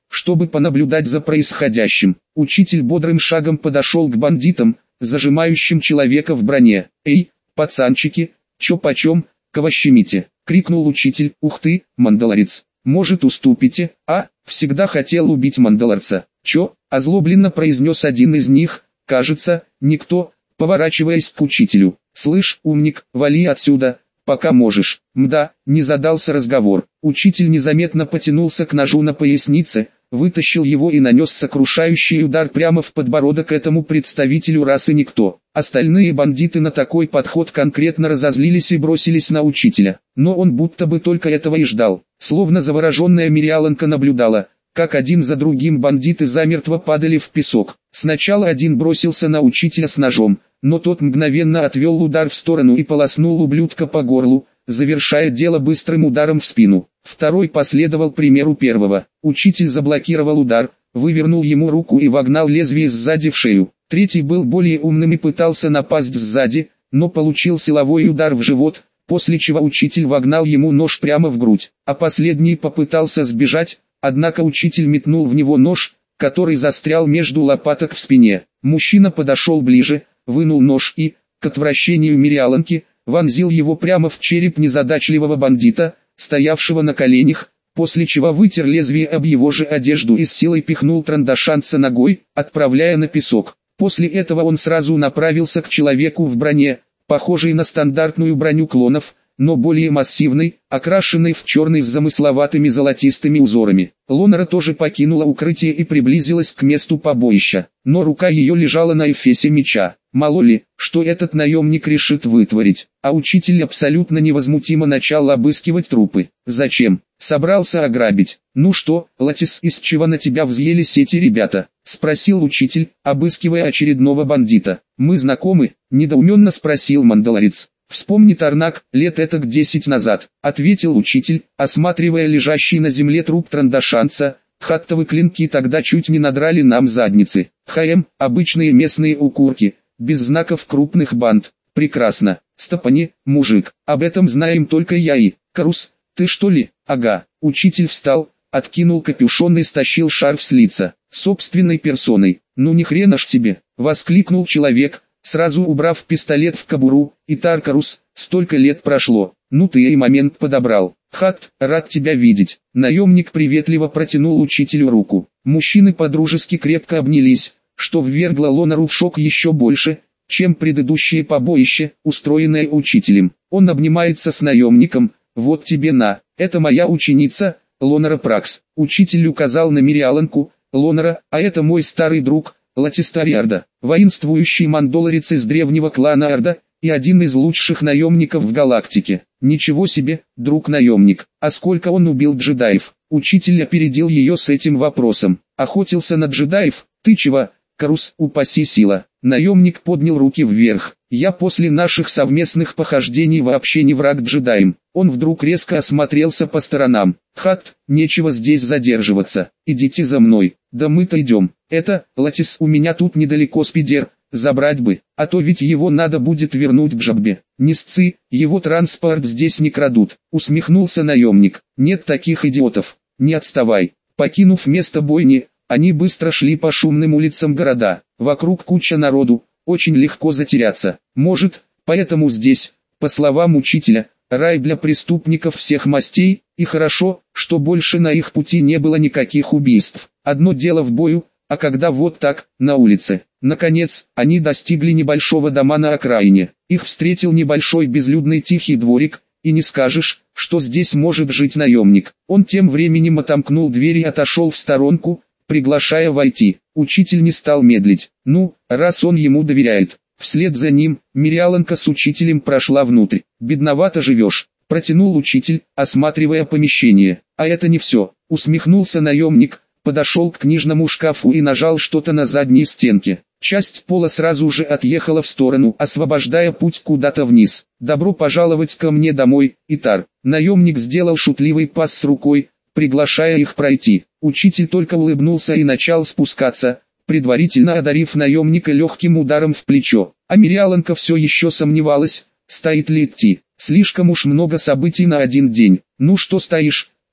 чтобы понаблюдать за происходящим. Учитель бодрым шагом подошел к бандитам, зажимающим человека в броне. «Эй, пацанчики, чё почем, кого щемите?» — крикнул учитель. «Ух ты, мандалорец, может уступите, а? Всегда хотел убить мандалорца». «Чё?» — озлобленно произнес один из них, кажется, никто, поворачиваясь к учителю. «Слышь, умник, вали отсюда, пока можешь». Мда, не задался разговор. Учитель незаметно потянулся к ножу на пояснице, вытащил его и нанес сокрушающий удар прямо в подбородок этому представителю расы никто. Остальные бандиты на такой подход конкретно разозлились и бросились на учителя. Но он будто бы только этого и ждал. Словно завороженная Мириаланка наблюдала, как один за другим бандиты замертво падали в песок. Сначала один бросился на учителя с ножом, но тот мгновенно отвел удар в сторону и полоснул ублюдка по горлу, завершая дело быстрым ударом в спину. Второй последовал примеру первого. Учитель заблокировал удар, вывернул ему руку и вогнал лезвие сзади в шею. Третий был более умным и пытался напасть сзади, но получил силовой удар в живот, после чего учитель вогнал ему нож прямо в грудь. А последний попытался сбежать, однако учитель метнул в него нож, который застрял между лопаток в спине. Мужчина подошел ближе, вынул нож и, к отвращению Мириаланки, вонзил его прямо в череп незадачливого бандита, стоявшего на коленях, после чего вытер лезвие об его же одежду и с силой пихнул трандашанца ногой, отправляя на песок. После этого он сразу направился к человеку в броне, похожей на стандартную броню клонов, но более массивной, окрашенной в черный с замысловатыми золотистыми узорами. Лонара тоже покинула укрытие и приблизилась к месту побоища, но рука ее лежала на эфесе меча. Мало ли, что этот наемник решит вытворить, а учитель абсолютно невозмутимо начал обыскивать трупы. «Зачем? Собрался ограбить? Ну что, Латис, из чего на тебя взъелись эти ребята?» — спросил учитель, обыскивая очередного бандита. «Мы знакомы?» — недоуменно спросил мандалорец. «Вспомни, Тарнак, лет этак десять назад», — ответил учитель, осматривая лежащий на земле труп трандашанца. «Хаттовы клинки тогда чуть не надрали нам задницы. ХМ, обычные местные укурки, без знаков крупных банд. Прекрасно. Стопани, мужик, об этом знаем только я и... Карус, ты что ли?» «Ага». Учитель встал, откинул капюшон и стащил шарф с лица. «Собственной персоной. Ну ни хрена ж себе!» — воскликнул человек, сразу убрав пистолет в кобуру. «Итар, Карус, столько лет прошло. Ну ты и момент подобрал. Хат, рад тебя видеть». Наемник приветливо протянул учителю руку. Мужчины подружески крепко обнялись, что ввергло Лонару в шок еще больше, чем предыдущее побоище, устроенное учителем. Он обнимается с наемником. «Вот тебе на, это моя ученица, Лонара Пракс». Учитель указал на Мириаланку. «Лонара, а это мой старый друг, Латистариарда, воинствующий мандолорец из древнего клана Арда, и один из лучших наемников в галактике». «Ничего себе, друг-наемник, а сколько он убил джедаев?» Учитель опередил ее с этим вопросом. «Охотился на джедаев? Ты чего, Карус, упаси сила?» Наемник поднял руки вверх. «Я после наших совместных похождений вообще не враг джедаям». Он вдруг резко осмотрелся по сторонам. «Хат, нечего здесь задерживаться, идите за мной». «Да мы-то идем. Это, Латис, у меня тут недалеко спидер, забрать бы, а то ведь его надо будет вернуть к Джаббе». «Не сцы, его транспорт здесь не крадут», — усмехнулся наемник. «Нет таких идиотов, не отставай». Покинув место бойни, они быстро шли по шумным улицам города. Вокруг куча народу, очень легко затеряться. Может, поэтому здесь, по словам учителя, рай для преступников всех мастей, и хорошо, что больше на их пути не было никаких убийств. Одно дело в бою, а когда вот так, на улице. Наконец, они достигли небольшого дома на окраине. Их встретил небольшой безлюдный тихий дворик, и не скажешь, что здесь может жить наемник. Он тем временем отомкнул дверь и отошел в сторонку, приглашая войти. Учитель не стал медлить. Ну, раз он ему доверяет. Вслед за ним, Мириаланка с учителем прошла внутрь. «Бедновато живешь», — протянул учитель, осматривая помещение. «А это не все», — усмехнулся наемник, подошел к книжному шкафу и нажал что-то на задней стенке. Часть пола сразу же отъехала в сторону, освобождая путь куда-то вниз. «Добро пожаловать ко мне домой, Итар». Наемник сделал шутливый пас с рукой, приглашая их пройти. Учитель только улыбнулся и начал спускаться, предварительно одарив наемника легким ударом в плечо. А Мириаланка все еще сомневалась, стоит ли идти. Слишком уж много событий на один день. «Ну что стоишь,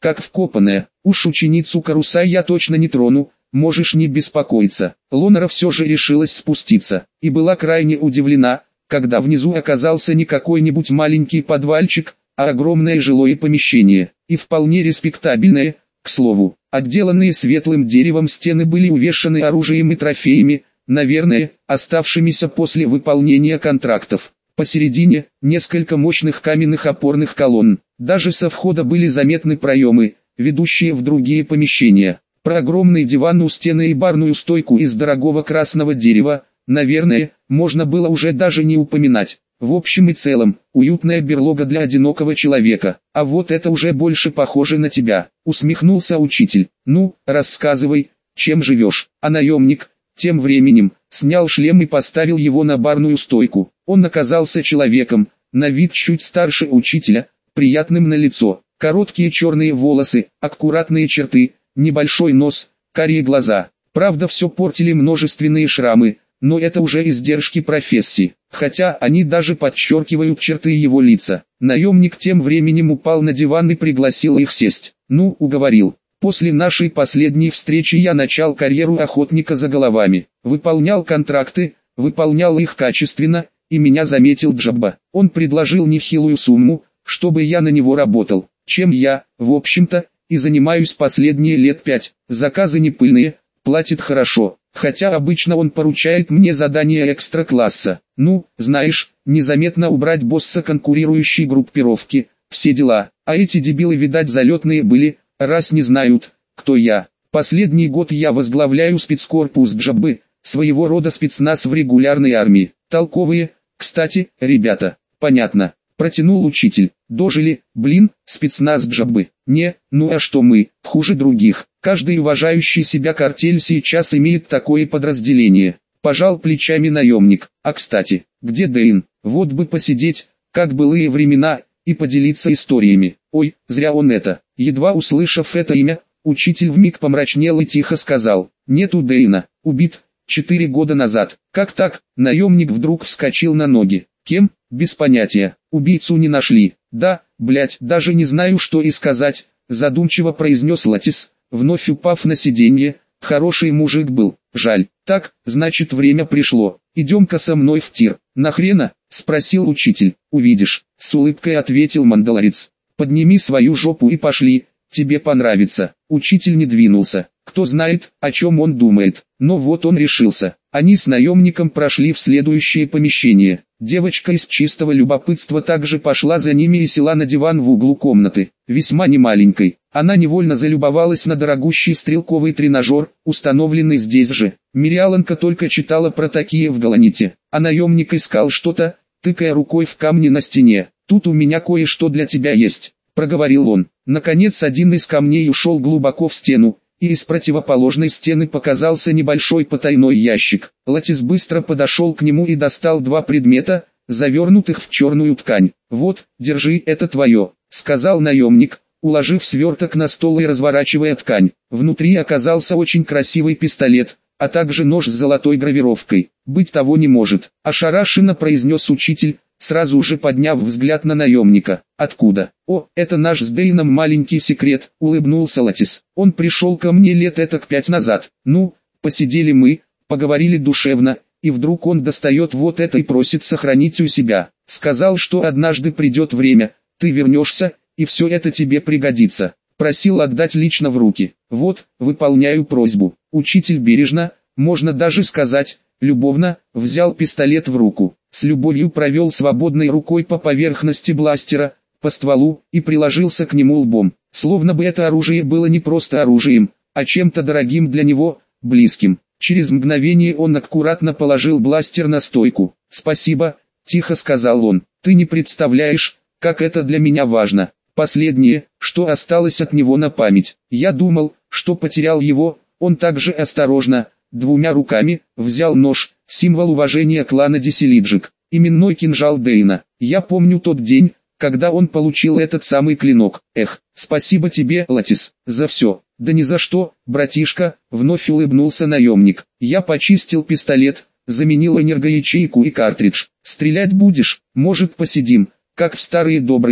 как вкопанная. Уж ученицу Карусай я точно не трону, можешь не беспокоиться. Лонара все же решилась спуститься, и была крайне удивлена, когда внизу оказался не какой-нибудь маленький подвальчик, а огромное жилое помещение, и вполне респектабельное, к слову. Отделанные светлым деревом стены были увешаны оружием и трофеями, наверное, оставшимися после выполнения контрактов. Посередине несколько мощных каменных опорных колонн. Даже со входа были заметны проемы, ведущие в другие помещения. Про огромный диван у стены и барную стойку из дорогого красного дерева, наверное, можно было уже даже не упоминать. В общем и целом, уютная берлога для одинокого человека. А вот это уже больше похоже на тебя, усмехнулся учитель. Ну, рассказывай, чем живешь. А наемник, тем временем, снял шлем и поставил его на барную стойку. Он оказался человеком, на вид чуть старше учителя, приятным на лицо. Короткие черные волосы, аккуратные черты, небольшой нос, карие глаза. Правда, все портили множественные шрамы, но это уже издержки профессии, хотя они даже подчеркивают черты его лица. Наемник тем временем упал на диван и пригласил их сесть. Ну, уговорил. После нашей последней встречи я начал карьеру охотника за головами. Выполнял контракты, выполнял их качественно, и меня заметил Джабба. Он предложил нехилую сумму, чтобы я на него работал, чем я, в общем-то, и занимаюсь последние лет пять. Заказы не пыльные, платит хорошо, хотя обычно он поручает мне задания экстра-класса. Ну, знаешь, незаметно убрать босса конкурирующей группировки, все дела. А эти дебилы, видать, залетные были, раз не знают, кто я. Последний год я возглавляю спецкорпус Джаббы, своего рода спецназ в регулярной армии. Толковые, кстати, ребята. Понятно. Протянул учитель. Дожили, блин, спецназ Джаббы. Не, ну а что мы, хуже других. Каждый уважающий себя картель сейчас имеет такое подразделение. Пожал плечами наемник. А кстати, где Дэйн? Вот бы посидеть, как былые времена, и поделиться историями. Ой, зря он это. Едва услышав это имя, учитель вмиг помрачнел и тихо сказал. Нету Дэйна, убит, четыре года назад. Как так? Наемник вдруг вскочил на ноги. Кем? Без понятия. Убийцу не нашли. Да, блять, даже не знаю, что и сказать, задумчиво произнес Латис, вновь упав на сиденье. Хороший мужик был, жаль. Так, значит, время пришло. Идем-ка со мной в тир. Нахрена? Спросил учитель. Увидишь, с улыбкой ответил мандалорец. Подними свою жопу и пошли, тебе понравится. Учитель не двинулся. Кто знает, о чем он думает. Но вот он решился. Они с наемником прошли в следующее помещение. Девочка из чистого любопытства также пошла за ними и села на диван в углу комнаты, весьма немаленькой. Она невольно залюбовалась на дорогущий стрелковый тренажер, установленный здесь же. Мириаланка только читала про такие в Галаните, а наемник искал что-то, тыкая рукой в камни на стене. «Тут у меня кое-что для тебя есть», — проговорил он. Наконец один из камней ушел глубоко в стену, и из противоположной стены показался небольшой потайной ящик. Латис быстро подошел к нему и достал два предмета, завернутых в черную ткань. «Вот, держи, это твое», — сказал наемник, уложив сверток на стол и разворачивая ткань. Внутри оказался очень красивый пистолет, а также нож с золотой гравировкой. «Быть того не может», — ошарашенно произнес учитель, сразу же подняв взгляд на наемника. «Откуда?» «О, это наш с Дэйном маленький секрет», — улыбнулся Латис. «Он пришел ко мне лет этак пять назад. Ну, посидели мы, поговорили душевно, и вдруг он достает вот это и просит сохранить у себя. Сказал, что однажды придет время, ты вернешься, и все это тебе пригодится. Просил отдать лично в руки. Вот, выполняю просьбу». Учитель бережно, можно даже сказать, любовно, взял пистолет в руку, с любовью провел свободной рукой по поверхности бластера, по стволу, и приложился к нему лбом, словно бы это оружие было не просто оружием, а чем-то дорогим для него, близким. Через мгновение он аккуратно положил бластер на стойку. «Спасибо», — тихо сказал он, — «ты не представляешь, как это для меня важно. Последнее, что осталось от него на память. Я думал, что потерял его». Он также осторожно, двумя руками, взял нож, символ уважения клана Деселиджик, именной кинжал Дэйна. Я помню тот день, когда он получил этот самый клинок. Эх, спасибо тебе, Латис, за все. Да ни за что, братишка, вновь улыбнулся наемник. Я почистил пистолет, заменил энергоячейку и картридж. Стрелять будешь? Может, посидим, как в старые добрые,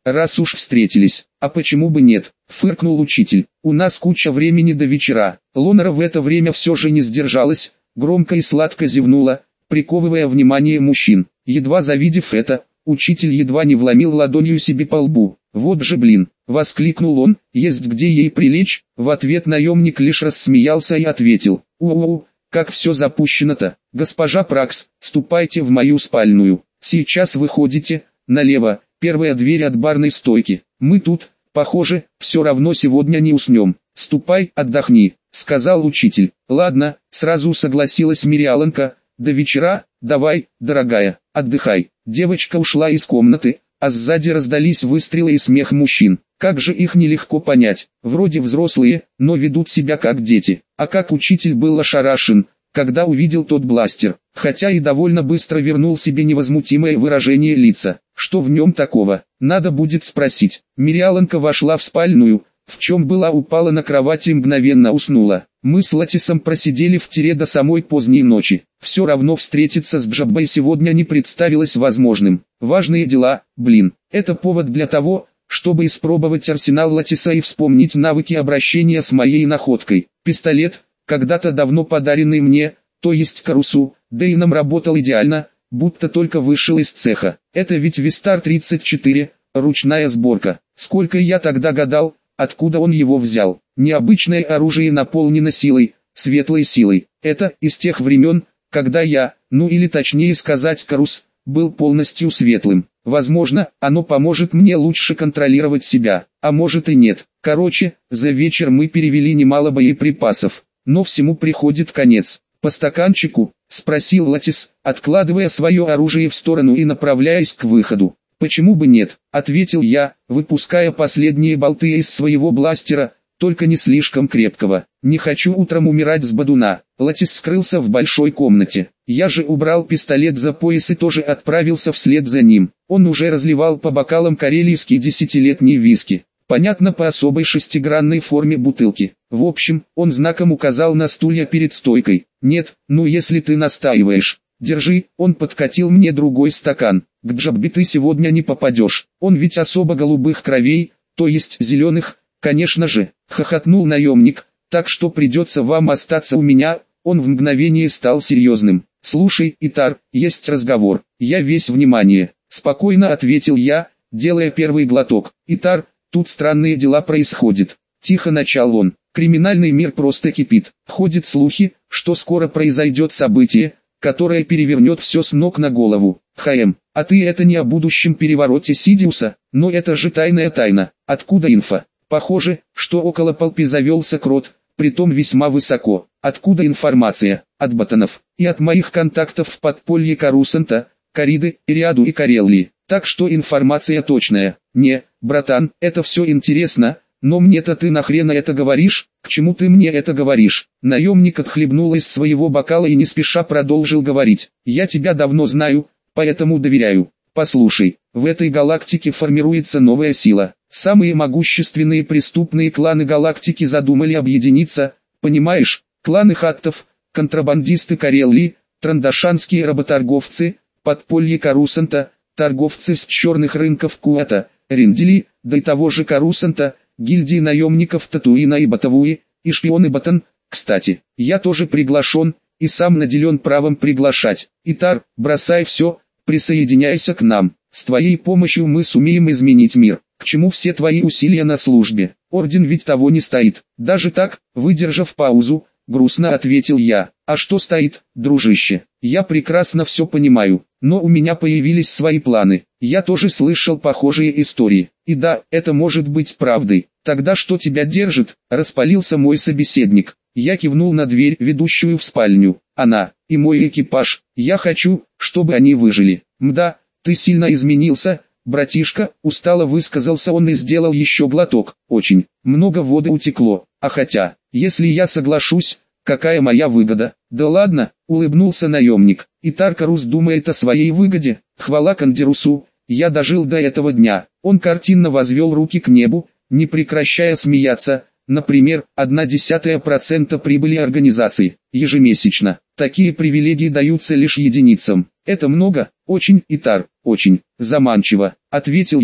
раз уж встретились. А почему бы нет, фыркнул учитель. У нас куча времени до вечера. Лонара в это время все же не сдержалась, громко и сладко зевнула, приковывая внимание мужчин. Едва завидев это, учитель едва не вломил ладонью себе по лбу. «Вот же блин!» — воскликнул он, «есть где ей прилечь?» В ответ наемник лишь рассмеялся и ответил: «У-у-у, как все запущено-то! Госпожа Пракс, ступайте в мою спальную. Сейчас выходите, налево, первая дверь от барной стойки. Мы тут, похоже, все равно сегодня не уснем. Ступай, отдохни», — сказал учитель. «Ладно», — сразу согласилась Мириаланка, «до вечера, давай, дорогая, отдыхай». Девочка ушла из комнаты, а сзади раздались выстрелы и смех мужчин. Как же их нелегко понять, вроде взрослые, но ведут себя как дети. А как учитель был ошарашен, когда увидел тот бластер, хотя и довольно быстро вернул себе невозмутимое выражение лица. Что в нем такого? Надо будет спросить. Мириаланка вошла в спальную, в чем была, упала на кровать и мгновенно уснула. Мы с Латисом просидели в тире до самой поздней ночи. Все равно встретиться с Джаббой сегодня не представилось возможным. Важные дела, блин. Это повод для того, чтобы испробовать арсенал Латиса и вспомнить навыки обращения с моей находкой. Пистолет, когда-то давно подаренный мне, то есть Карусу, Дейном, работал идеально, будто только вышел из цеха. Это ведь Вистар тридцать четыре, ручная сборка. Сколько я тогда гадал, откуда он его взял. Необычное оружие наполнено силой, светлой силой. Это из тех времен, когда я, ну или точнее сказать Карус, был полностью светлым. Возможно, оно поможет мне лучше контролировать себя, а может и нет. Короче, за вечер мы перевели немало боеприпасов, но всему приходит конец. «По стаканчику?» — спросил Латис, откладывая свое оружие в сторону и направляясь к выходу. «Почему бы нет?» — ответил я, выпуская последние болты из своего бластера, только не слишком крепкого. «Не хочу утром умирать с бодуна». Латис скрылся в большой комнате. Я же убрал пистолет за пояс и тоже отправился вслед за ним. Он уже разливал по бокалам карелийский десятилетний виски. Понятно, по особой шестигранной форме бутылки. В общем, он знаком указал на стулья перед стойкой. «Нет, ну если ты настаиваешь. Держи», он подкатил мне другой стакан. «К Джаббе ты сегодня не попадешь. Он ведь особо голубых кровей, то есть зеленых, конечно же», хохотнул наемник. «Так что придется вам остаться у меня». Он в мгновение стал серьезным. «Слушай, Итар, есть разговор». «Я весь внимание», спокойно ответил я, делая первый глоток. «Итар, тут странные дела происходят», тихо начал он. «Криминальный мир просто кипит. Ходят слухи, что скоро произойдет событие, которое перевернет все с ног на голову. Хаэм, а ты это не о будущем перевороте Сидиуса? Но это же тайная тайна. Откуда инфа? Похоже, что около Полпи завелся крот, притом весьма высоко. Откуда информация? От ботанов и от моих контактов в подполье Карусанта, Кариды, Ириаду и Карелли. Так что информация точная. Не, братан, это все интересно, но мне-то ты нахрена это говоришь? К чему ты мне это говоришь?» Наемник отхлебнул из своего бокала и не спеша продолжил говорить. «Я тебя давно знаю, поэтому доверяю. Послушай, в этой галактике формируется новая сила. Самые могущественные преступные кланы галактики задумали объединиться, понимаешь? Кланы хаттов, контрабандисты Карелли, трандашанские работорговцы, подполье Карусанта, торговцы с черных рынков Куэта, Риндели, да и того же Карусанта, гильдии наемников Татуина и Батавуи, и шпионы Батан. Кстати, я тоже приглашен, и сам наделен правом приглашать. Итар, бросай все, присоединяйся к нам. С твоей помощью мы сумеем изменить мир. К чему все твои усилия на службе? Орден ведь того не стоит». Даже так, выдержав паузу, грустно ответил я. «А что стоит, дружище? Я прекрасно все понимаю, но у меня появились свои планы. Я тоже слышал похожие истории. И да, это может быть правдой. Тогда что тебя держит?» — распалился мой собеседник. Я кивнул на дверь, ведущую в спальню. «Она и мой экипаж. Я хочу, чтобы они выжили». «Мда, ты сильно изменился, братишка», — устало высказался он и сделал еще глоток. «Очень много воды утекло. А хотя, если я соглашусь, какая моя выгода?» «Да ладно», — улыбнулся наемник. «И Таркарус думает о своей выгоде. Хвала Кандирусу, я дожил до этого дня». Он картинно возвел руки к небу, не прекращая смеяться. «Например, одна десятая процента прибыли организации, ежемесячно. Такие привилегии даются лишь единицам. Это много?» «Очень, Итар, очень заманчиво», — ответил я,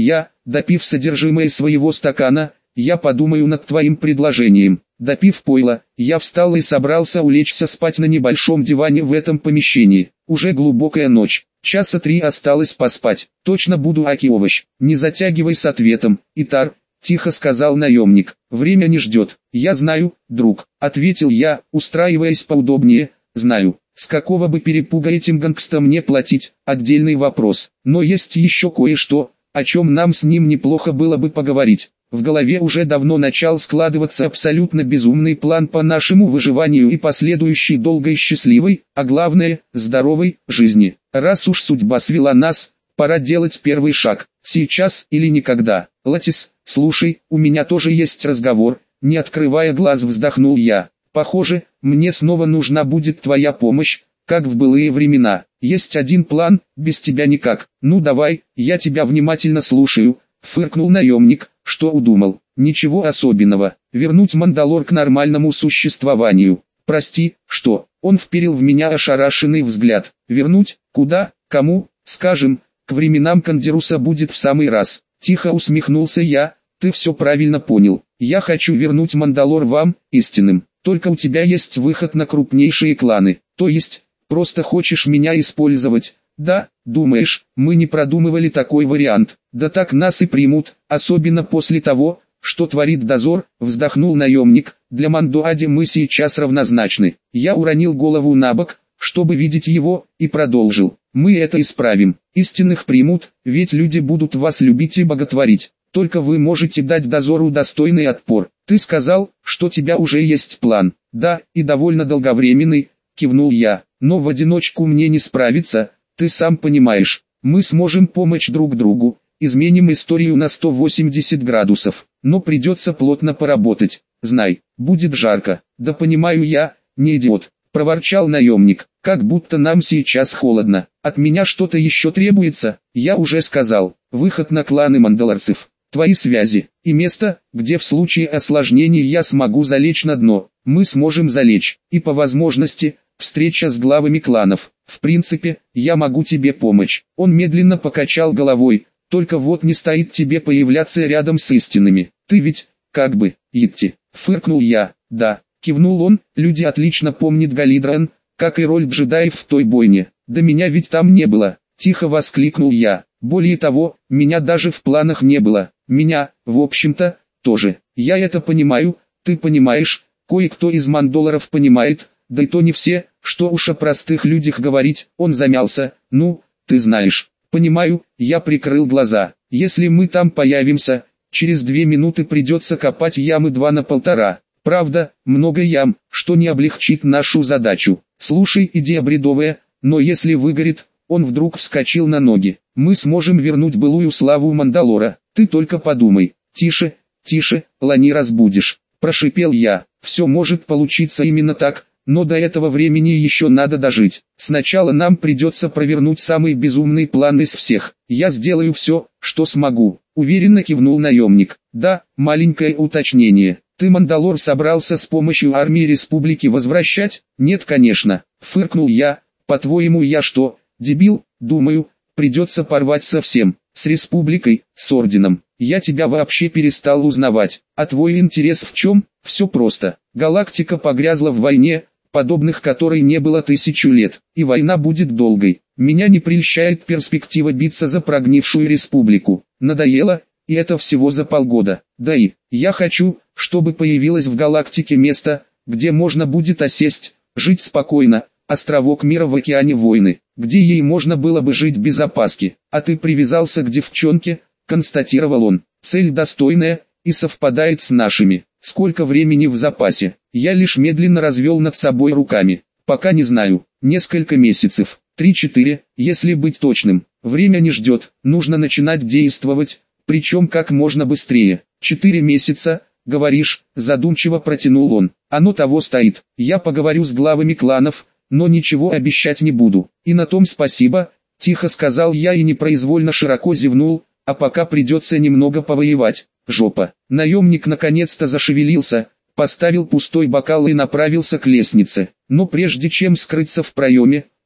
допив содержимое своего стакана, я подумаю над твоим предложением. Допив пойла, я встал и собрался улечься спать на небольшом диване в этом помещении. Уже глубокая ночь, часа три осталось поспать. Точно буду аки-овощ. Не затягивай с ответом, Итар, тихо сказал наемник. Время не ждет. Я знаю, друг, ответил я, устраиваясь поудобнее. Знаю. С какого бы перепуга этим гангстам мне платить, отдельный вопрос. Но есть еще кое-что, о чем нам с ним неплохо было бы поговорить. В голове уже давно начал складываться абсолютно безумный план по нашему выживанию и последующей долгой счастливой, а главное, здоровой, жизни. Раз уж судьба свела нас, пора делать первый шаг, сейчас или никогда. Латис, слушай, у меня тоже есть разговор, не открывая глаз вздохнул я. Похоже, мне снова нужна будет твоя помощь, как в былые времена. Есть один план, без тебя никак. Ну давай, я тебя внимательно слушаю, фыркнул наемник. Что удумал? Ничего особенного. Вернуть Мандалор к нормальному существованию. Прости, что? Он вперил в меня ошарашенный взгляд. Вернуть? Куда? Кому? Скажем, к временам Кандеруса будет в самый раз. Тихо усмехнулся я. Ты все правильно понял. Я хочу вернуть Мандалор вам, истинным. Только у тебя есть выход на крупнейшие кланы. То есть, просто хочешь меня использовать? Да, думаешь, мы не продумывали такой вариант. Да так нас и примут, особенно после того, что творит дозор, вздохнул наемник. Для Мандоади мы сейчас равнозначны. Я уронил голову на бок, чтобы видеть его, и продолжил. Мы это исправим. Истинных примут, ведь люди будут вас любить и боготворить. Только вы можете дать дозору достойный отпор. Ты сказал, что у тебя уже есть план. Да, и довольно долговременный, кивнул я. Но в одиночку мне не справиться. Ты сам понимаешь, мы сможем помочь друг другу, изменим историю на сто восемьдесят градусов, но придется плотно поработать. Знай, будет жарко. Да понимаю я, не идиот, проворчал наемник, как будто нам сейчас холодно. От меня что-то еще требуется, я уже сказал, выход на кланы мандалорцев, твои связи, и место, где в случае осложнений я смогу залечь на дно, мы сможем залечь, и по возможности, встреча с главами кланов. В принципе, я могу тебе помочь. Он медленно покачал головой, только вот не стоит тебе появляться рядом с истинными. Ты ведь, как бы, Йетти, фыркнул я. Да, кивнул он, люди отлично помнят Галидран, как и роль джедаев в той бойне. Да меня ведь там не было, тихо воскликнул я. Более того, меня даже в планах не было. Меня, в общем-то, тоже. Я это понимаю, ты понимаешь, кое-кто из мандолоров понимает, да и то не все, что уж о простых людях говорить. Он замялся. Ну, ты знаешь. Понимаю, я прикрыл глаза. Если мы там появимся, через две минуты придется копать ямы два на полтора. Правда, много ям, что не облегчит нашу задачу. Слушай, идея бредовая, но если выгорит, он вдруг вскочил на ноги. Мы сможем вернуть былую славу Мандалора. Ты только подумай. Тише, тише, Лани разбудишь. Прошипел я. Все может получиться именно так. Но до этого времени еще надо дожить. Сначала нам придется провернуть самый безумный план из всех. Я сделаю все, что смогу. Уверенно кивнул наемник. Да, маленькое уточнение. Ты Мандалор собрался с помощью армии республики возвращать? Нет, конечно. Фыркнул я. По-твоему я что, дебил? Думаю, придется порвать со всем. С республикой, с орденом. Я тебя вообще перестал узнавать. А твой интерес в чем? Все просто. Галактика погрязла в войне, подобных которой не было тысячу лет, и война будет долгой. Меня не прельщает перспектива биться за прогнившую республику. Надоело, и это всего за полгода. Да и, я хочу, чтобы появилось в галактике место, где можно будет осесть, жить спокойно, островок мира в океане войны, где ей можно было бы жить без опаски. А ты привязался к девчонке, констатировал он. Цель достойная, и совпадает с нашими. Сколько времени в запасе? Я лишь медленно развел над собой руками. Пока не знаю. Несколько месяцев. Три-четыре, если быть точным. Время не ждет. Нужно начинать действовать. Причем как можно быстрее. Четыре месяца, говоришь, задумчиво протянул он. Оно того стоит. Я поговорю с главами кланов, но ничего обещать не буду. И на том спасибо, тихо сказал я и непроизвольно широко зевнул. А пока придется немного повоевать. Жопа. Наемник наконец-то зашевелился, поставил пустой бокал и направился к лестнице. Но прежде чем скрыться в проеме,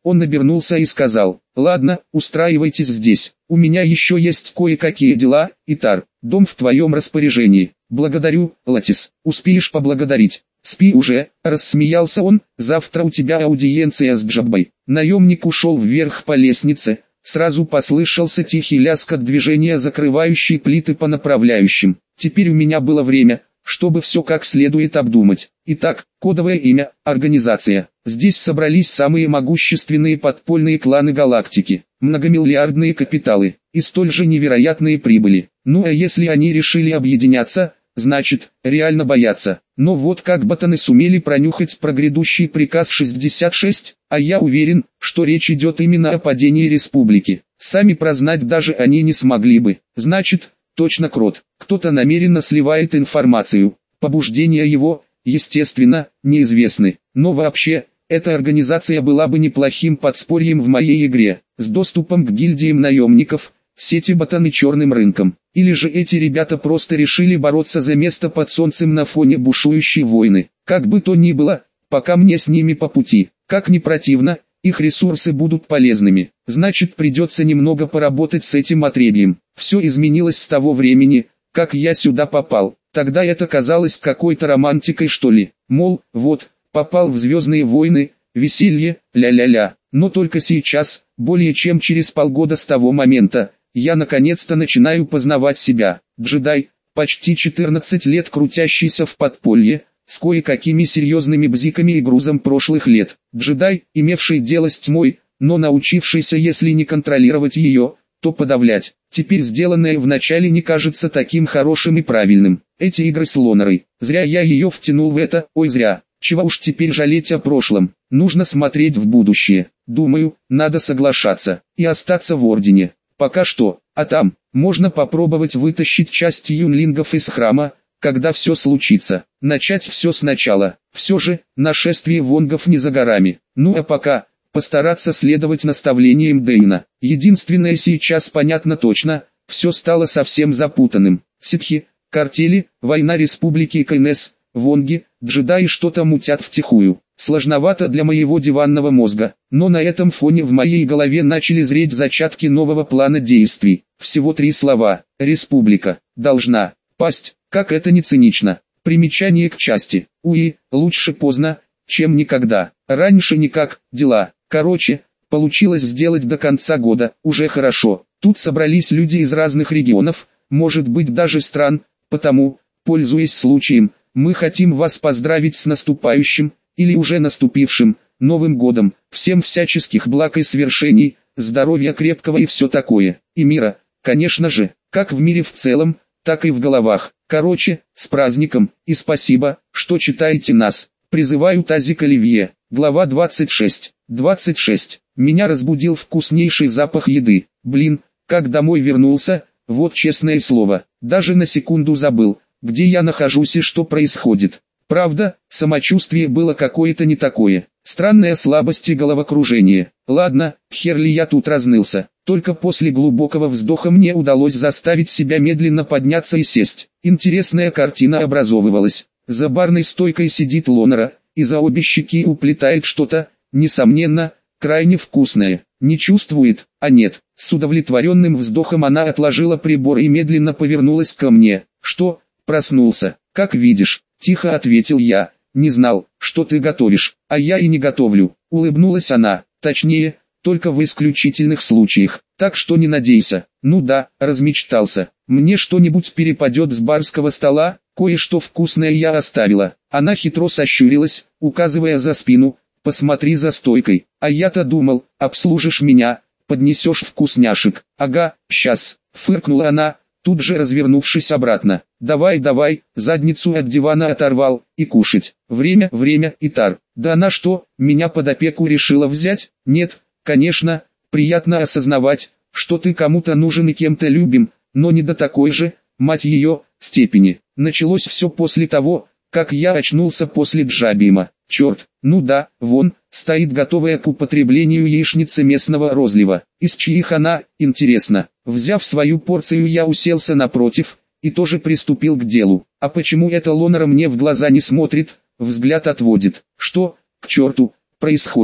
Он обернулся и сказал: «Ладно, устраивайтесь здесь. У меня еще есть кое-какие дела, Итар. Дом в твоем распоряжении». «Благодарю, Латис. Успеешь поблагодарить». «Спи уже», — рассмеялся он, — «завтра у тебя аудиенция с Джаббой». Наемник ушел вверх по лестнице, сразу послышался тихий лязг от движения закрывающей плиты по направляющим. Теперь у меня было время, чтобы все как следует обдумать. Итак, кодовое имя, организация. Здесь собрались самые могущественные подпольные кланы галактики, многомиллиардные капиталы и столь же невероятные прибыли. Ну а если они решили объединяться, значит, реально боятся. Но вот как ботаны сумели пронюхать про грядущий приказ шестьдесят шесть, а я уверен, что речь идет именно о падении республики. Сами прознать даже они не смогли бы. Значит, точно крот. Кто-то намеренно сливает информацию. Побуждения его, естественно, неизвестны. Но вообще, эта организация была бы неплохим подспорьем в моей игре, с доступом к гильдиям наемников, сети ботаны черным рынком. Или же эти ребята просто решили бороться за место под солнцем на фоне бушующей войны. Как бы то ни было, пока мне с ними по пути. Как ни противно, их ресурсы будут полезными. Значит, придется немного поработать с этим отребьем. Все изменилось с того времени, как я сюда попал. Тогда это казалось какой-то романтикой, что ли. Мол, вот, попал в Звездные войны, веселье, ля-ля-ля. Но только сейчас, более чем через полгода с того момента, я наконец-то начинаю познавать себя. Джедай, почти четырнадцать лет крутящийся в подполье, с кое-какими серьезными бзиками и грузом прошлых лет. Джедай, имевший дело с тьмой, но научившийся, если не контролировать ее, то подавлять. Теперь сделанное вначале не кажется таким хорошим и правильным. Эти игры с Лонарой. Зря я ее втянул в это, ой зря. Чего уж теперь жалеть о прошлом. Нужно смотреть в будущее. Думаю, надо соглашаться и остаться в Ордене. Пока что, а там, можно попробовать вытащить часть юнлингов из храма, когда все случится. Начать все сначала. Все же, нашествие вонгов не за горами. Ну а пока, постараться следовать наставлениям Дейна. Единственное сейчас понятно точно, все стало совсем запутанным. Ситхи, картели, война республики КНС, вонги, джедаи что-то мутят втихую. Сложновато для моего диванного мозга, но на этом фоне в моей голове начали зреть зачатки нового плана действий. Всего три слова: республика должна пасть, как это не цинично. Примечание к части. Уи, лучше поздно, чем никогда. Раньше никак, дела. Короче, получилось сделать до конца года, уже хорошо. Тут собрались люди из разных регионов, может быть даже стран, потому, пользуясь случаем, мы хотим вас поздравить с наступающим, или уже наступившим, Новым годом, всем всяческих благ и свершений, здоровья крепкого и все такое, и мира, конечно же, как в мире в целом, так и в головах. Короче, с праздником, и спасибо, что читаете нас. Призываю Тазик Оливье. Глава двадцать шесть. двадцать шесть. Меня разбудил вкуснейший запах еды. Блин, как домой вернулся, вот честное слово, даже на секунду забыл, где я нахожусь и что происходит. Правда, самочувствие было какое-то не такое. Странная слабость и головокружение. Ладно, хер ли я тут разнылся. Только после глубокого вздоха мне удалось заставить себя медленно подняться и сесть. Интересная картина образовывалась. За барной стойкой сидит Лонара, и за обе щеки уплетает что-то, несомненно, крайне вкусное. Не чувствует, а нет. С удовлетворенным вздохом она отложила прибор и медленно повернулась ко мне. Что, проснулся? Как видишь. Тихо ответил я, не знал, что ты готовишь, а я и не готовлю. Улыбнулась она, точнее, только в исключительных случаях, так что не надейся. Ну да, размечтался. Мне что-нибудь перепадет с барского стола, кое-что вкусное я оставила. Она хитро сощурилась, указывая за спину, посмотри за стойкой. А я-то думал, обслужишь меня, поднесешь вкусняшек. Ага, щас, фыркнула она, тут же развернувшись обратно. Давай, давай, задницу от дивана оторвал, и кушать. Время, время, Итар. Да она что, меня под опеку решила взять? Нет, конечно, приятно осознавать, что ты кому-то нужен и кем-то любим, но не до такой же, мать ее, степени. Началось все после того, как я очнулся после Джабима. Черт, ну да, вон, стоит готовая к употреблению яичница местного розлива. Из чьих она, интересно. Взяв свою порцию, я уселся напротив и тоже приступил к делу. А почему эта Лонара мне в глаза не смотрит, взгляд отводит? Что, к черту, происходит?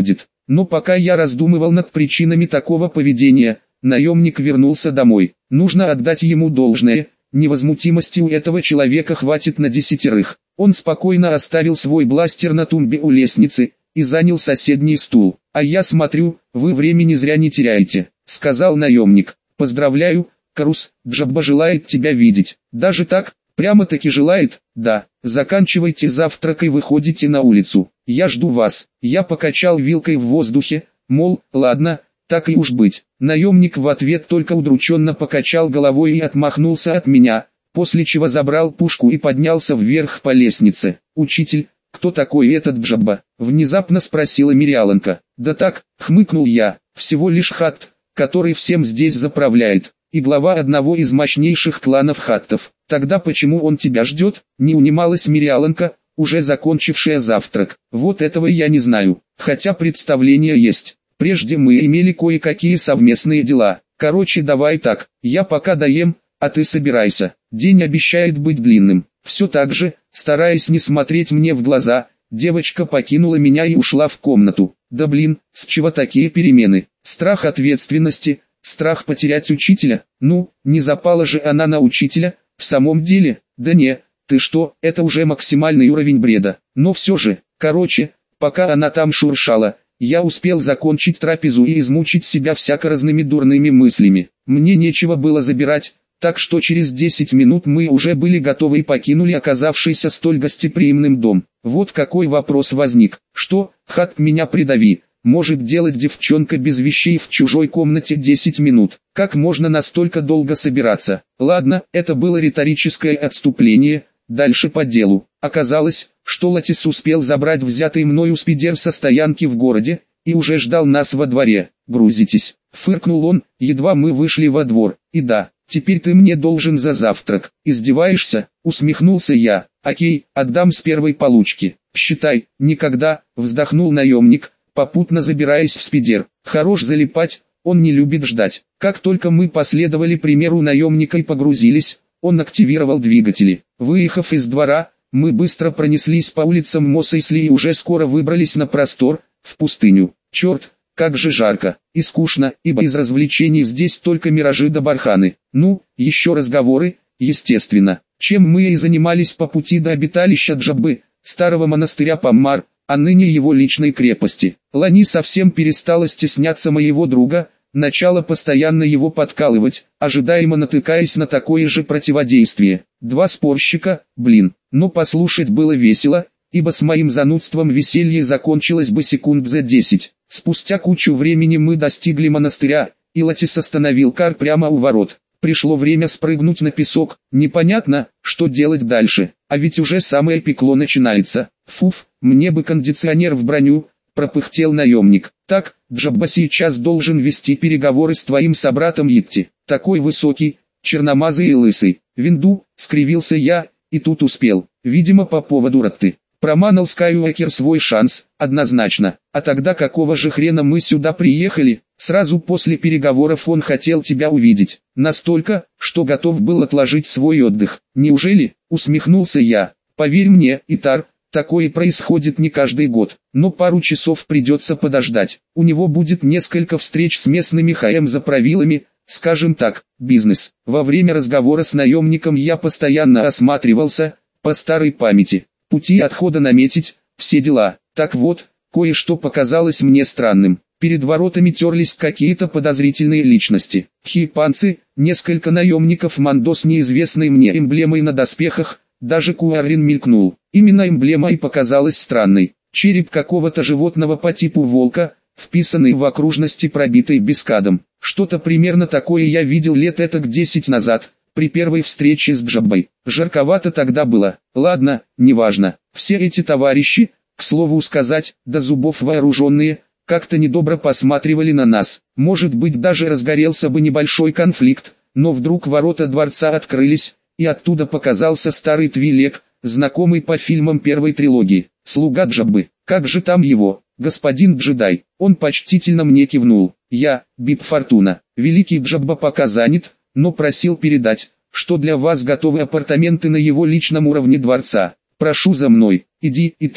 Но пока я раздумывал над причинами такого поведения, наемник вернулся домой. Нужно отдать ему должное, невозмутимости у этого человека хватит на десятерых. Он спокойно оставил свой бластер на тумбе у лестницы и занял соседний стул. «А я смотрю, вы времени зря не теряете», — сказал наемник. «Поздравляю, Карус, Джабба желает тебя видеть». «Даже так? Прямо-таки желает?» «Да. Заканчивайте завтрак и выходите на улицу. Я жду вас». Я покачал вилкой в воздухе, мол, ладно, так и уж быть. Наемник в ответ только удрученно покачал головой и отмахнулся от меня, после чего забрал пушку и поднялся вверх по лестнице. «Учитель, кто такой этот Джабба?» — внезапно спросила Мириаланка. «Да так», — хмыкнул я, — «всего лишь хатт, который всем здесь заправляет, и глава одного из мощнейших кланов хаттов». «Тогда почему он тебя ждет?» — не унималась Мириаланка, уже закончившая завтрак. «Вот этого я не знаю, хотя представление есть. Прежде мы имели кое-какие совместные дела. Короче, давай так, я пока доем, а ты собирайся. День обещает быть длинным». Все так же, стараясь не смотреть мне в глаза, девочка покинула меня и ушла в комнату. Да блин, с чего такие перемены? Страх ответственности, страх потерять учителя? Ну, не запала же она на учителя, в самом деле? Да не, ты что, это уже максимальный уровень бреда. Но все же, короче, пока она там шуршала, я успел закончить трапезу и измучить себя всяко разными дурными мыслями. Мне нечего было забирать, так что через десять минут мы уже были готовы и покинули оказавшийся столь гостеприимным дом. Вот какой вопрос возник. Что, хат, меня придави, может делать девчонка без вещей в чужой комнате десять минут? Как можно настолько долго собираться? Ладно, это было риторическое отступление, дальше по делу. Оказалось, что Латис успел забрать взятый мною спидер со стоянки в городе, и уже ждал нас во дворе. «Грузитесь», — фыркнул он, едва мы вышли во двор. «И да, теперь ты мне должен за завтрак». «Издеваешься?» — усмехнулся я. «Окей, отдам с первой получки». «Считай, никогда», — вздохнул наемник, попутно забираясь в спидер. «Хорош залипать, он не любит ждать». Как только мы последовали примеру наемника и погрузились, он активировал двигатели. Выехав из двора, мы быстро пронеслись по улицам Мос-Эйсли и уже скоро выбрались на простор, в пустыню. Черт, как же жарко и скучно, ибо из развлечений здесь только миражи да барханы. Ну, еще разговоры, естественно. Чем мы и занимались по пути до обиталища Джаббы, старого монастыря Паммар, а ныне его личной крепости. Лани совсем перестала стесняться моего друга, начала постоянно его подкалывать, ожидаемо натыкаясь на такое же противодействие. Два спорщика, блин, но послушать было весело, ибо с моим занудством веселье закончилось бы секунд за десять. Спустя кучу времени мы достигли монастыря, и Латис остановил кар прямо у ворот. Пришло время спрыгнуть на песок, непонятно, что делать дальше, а ведь уже самое пекло начинается. Фуф, мне бы кондиционер в броню, пропыхтел наемник. Так, Джабба сейчас должен вести переговоры с твоим собратом Йитти. Такой высокий, черномазый и лысый. Винду, скривился я, и тут успел. Видимо, по поводу Ратты. Проманал Скайуокер свой шанс, однозначно. А тогда какого же хрена мы сюда приехали? Сразу после переговоров он хотел тебя увидеть. Настолько, что готов был отложить свой отдых. Неужели? Усмехнулся я. Поверь мне, Итар, такое происходит не каждый год. Но пару часов придется подождать. У него будет несколько встреч с местными ха эм за правилами, скажем так, бизнес. Во время разговора с наемником я постоянно осматривался, по старой памяти. Пути отхода наметить, все дела. Так вот, кое-что показалось мне странным. Перед воротами терлись какие-то подозрительные личности. Хипанцы, несколько наемников Мандо с неизвестной мне эмблемой на доспехах, даже Куарин мелькнул. Именно эмблема и показалась странной. Череп какого-то животного по типу волка, вписанный в окружности, пробитой бескадом. Что-то примерно такое я видел лет этак десять назад, при первой встрече с Джаббой. Жарковато тогда было. Ладно, неважно. Все эти товарищи, к слову сказать, до зубов вооруженные, как-то недобро посматривали на нас. Может быть, даже разгорелся бы небольшой конфликт, но вдруг ворота дворца открылись, и оттуда показался старый Твилек, знакомый по фильмам первой трилогии. Слуга Джаббы. Как же там его? Господин джедай. Он почтительно мне кивнул. Я, Бип Фортуна. Великий Джабба пока занят, но просил передать, что для вас готовы апартаменты на его личном уровне дворца. Прошу за мной. Иди, Итар,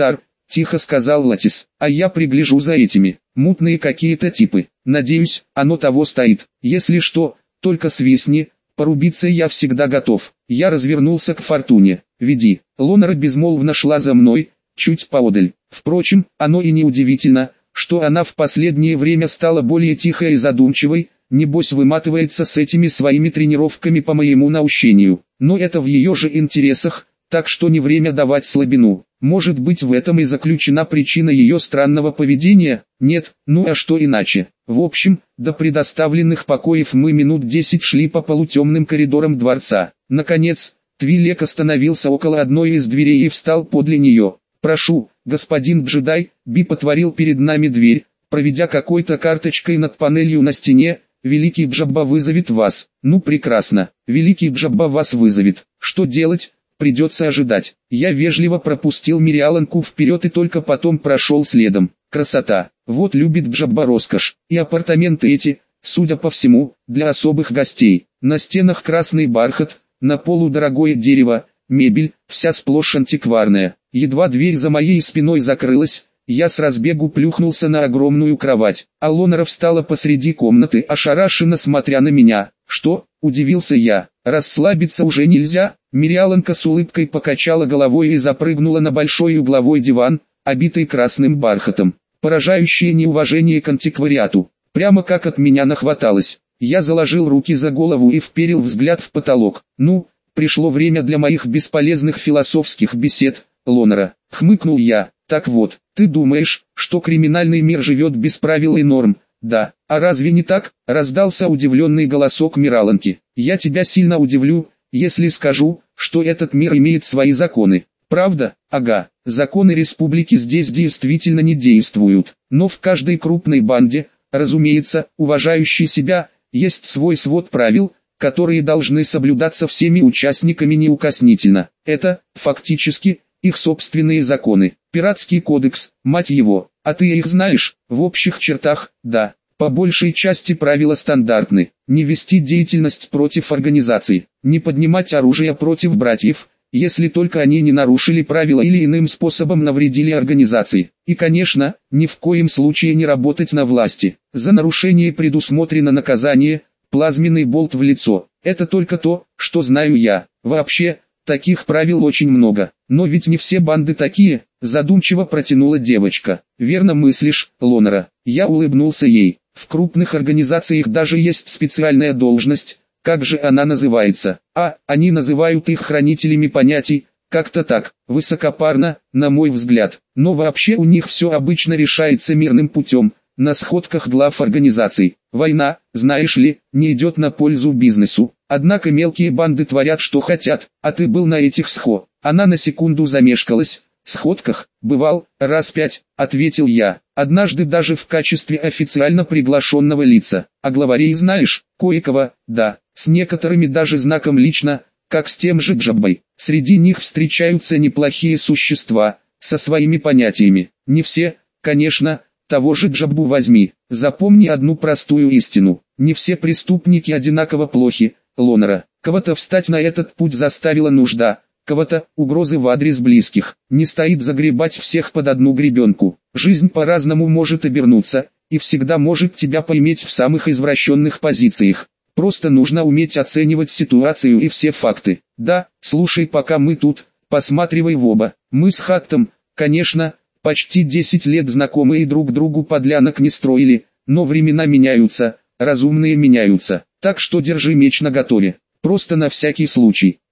тихо сказал Латис, а я пригляжу за этими, мутные какие-то типы, надеюсь, оно того стоит, если что, только свистни, порубиться я всегда готов. Я развернулся к Фортуне, веди, Лонера безмолвно шла за мной, чуть поодаль, впрочем, оно и не удивительно, что она в последнее время стала более тихой и задумчивой, небось выматывается с этими своими тренировками по моему наущению, но это в ее же интересах, так что не время давать слабину. Может быть, в этом и заключена причина ее странного поведения? Нет, ну а что иначе? В общем, до предоставленных покоев мы минут десять шли по полутемным коридорам дворца. Наконец, Твилек остановился около одной из дверей и встал подле нее. «Прошу, господин джедай», Бип отворил перед нами дверь, проведя какой-то карточкой над панелью на стене. «Великий Джабба вызовет вас». «Ну прекрасно, Великий Джабба вас вызовет. Что делать?» «Придется ожидать». Я вежливо пропустил Мириаланку вперед и только потом прошел следом. Красота. Вот любит Джабба роскошь. И апартаменты эти, судя по всему, для особых гостей. На стенах красный бархат, на полу дорогое дерево, мебель, вся сплошь антикварная. Едва дверь за моей спиной закрылась, я с разбегу плюхнулся на огромную кровать. А Лонера встала посреди комнаты, ошарашенно смотря на меня. «Что?» – удивился я. «Расслабиться уже нельзя?» Мириаланка с улыбкой покачала головой и запрыгнула на большой угловой диван, обитый красным бархатом. Поражающее неуважение к антиквариату. Прямо как от меня нахваталось. Я заложил руки за голову и вперил взгляд в потолок. «Ну, пришло время для моих бесполезных философских бесед, Лонера», — хмыкнул я. «Так вот, ты думаешь, что криминальный мир живет без правил и норм?» «Да, а разве не так?» — раздался удивленный голосок Мираланки. «Я тебя сильно удивлю, если скажу, что этот мир имеет свои законы». «Правда? Ага, законы республики здесь действительно не действуют, но в каждой крупной банде, разумеется, уважающей себя, есть свой свод правил, которые должны соблюдаться всеми участниками неукоснительно. Это, фактически, их собственные законы. Пиратский кодекс, мать его. А ты их знаешь? В общих чертах, да. По большей части правила стандартны. Не вести деятельность против организаций, не поднимать оружие против братьев, если только они не нарушили правила или иным способом навредили организации. И, конечно, ни в коем случае не работать на власти. За нарушение предусмотрено наказание, плазменный болт в лицо. Это только то, что знаю я. Вообще, таких правил очень много. Но ведь не все банды такие, задумчиво протянула девочка. Верно мыслишь, Лонера. Я улыбнулся ей. В крупных организациях даже есть специальная должность. Как же она называется? А, они называют их хранителями понятий, как-то так, высокопарно, на мой взгляд. Но вообще у них все обычно решается мирным путем, на сходках глав организаций. Война, знаешь ли, не идет на пользу бизнесу. Однако мелкие банды творят что хотят, а ты был на этих схо. Она на секунду замешкалась. «Сходках, бывал, раз пять», — ответил я. «Однажды даже в качестве официально приглашенного лица. А главарей знаешь? Кое-кого, да, с некоторыми даже знаком лично, как с тем же Джаббой. Среди них встречаются неплохие существа, со своими понятиями. Не все, конечно, того же Джаббу возьми. Запомни одну простую истину. Не все преступники одинаково плохи, Лонера. Кого-то встать на этот путь заставила нужда». Кого-то, угрозы в адрес близких, не стоит загребать всех под одну гребенку. Жизнь по-разному может обернуться, и всегда может тебя поймать в самых извращенных позициях. Просто нужно уметь оценивать ситуацию и все факты. Да, слушай, пока мы тут, посматривай в оба. Мы с Хаттом, конечно, почти десять лет знакомы и друг другу подлянок не строили, но времена меняются, разумные меняются. Так что держи меч наготове, просто на всякий случай.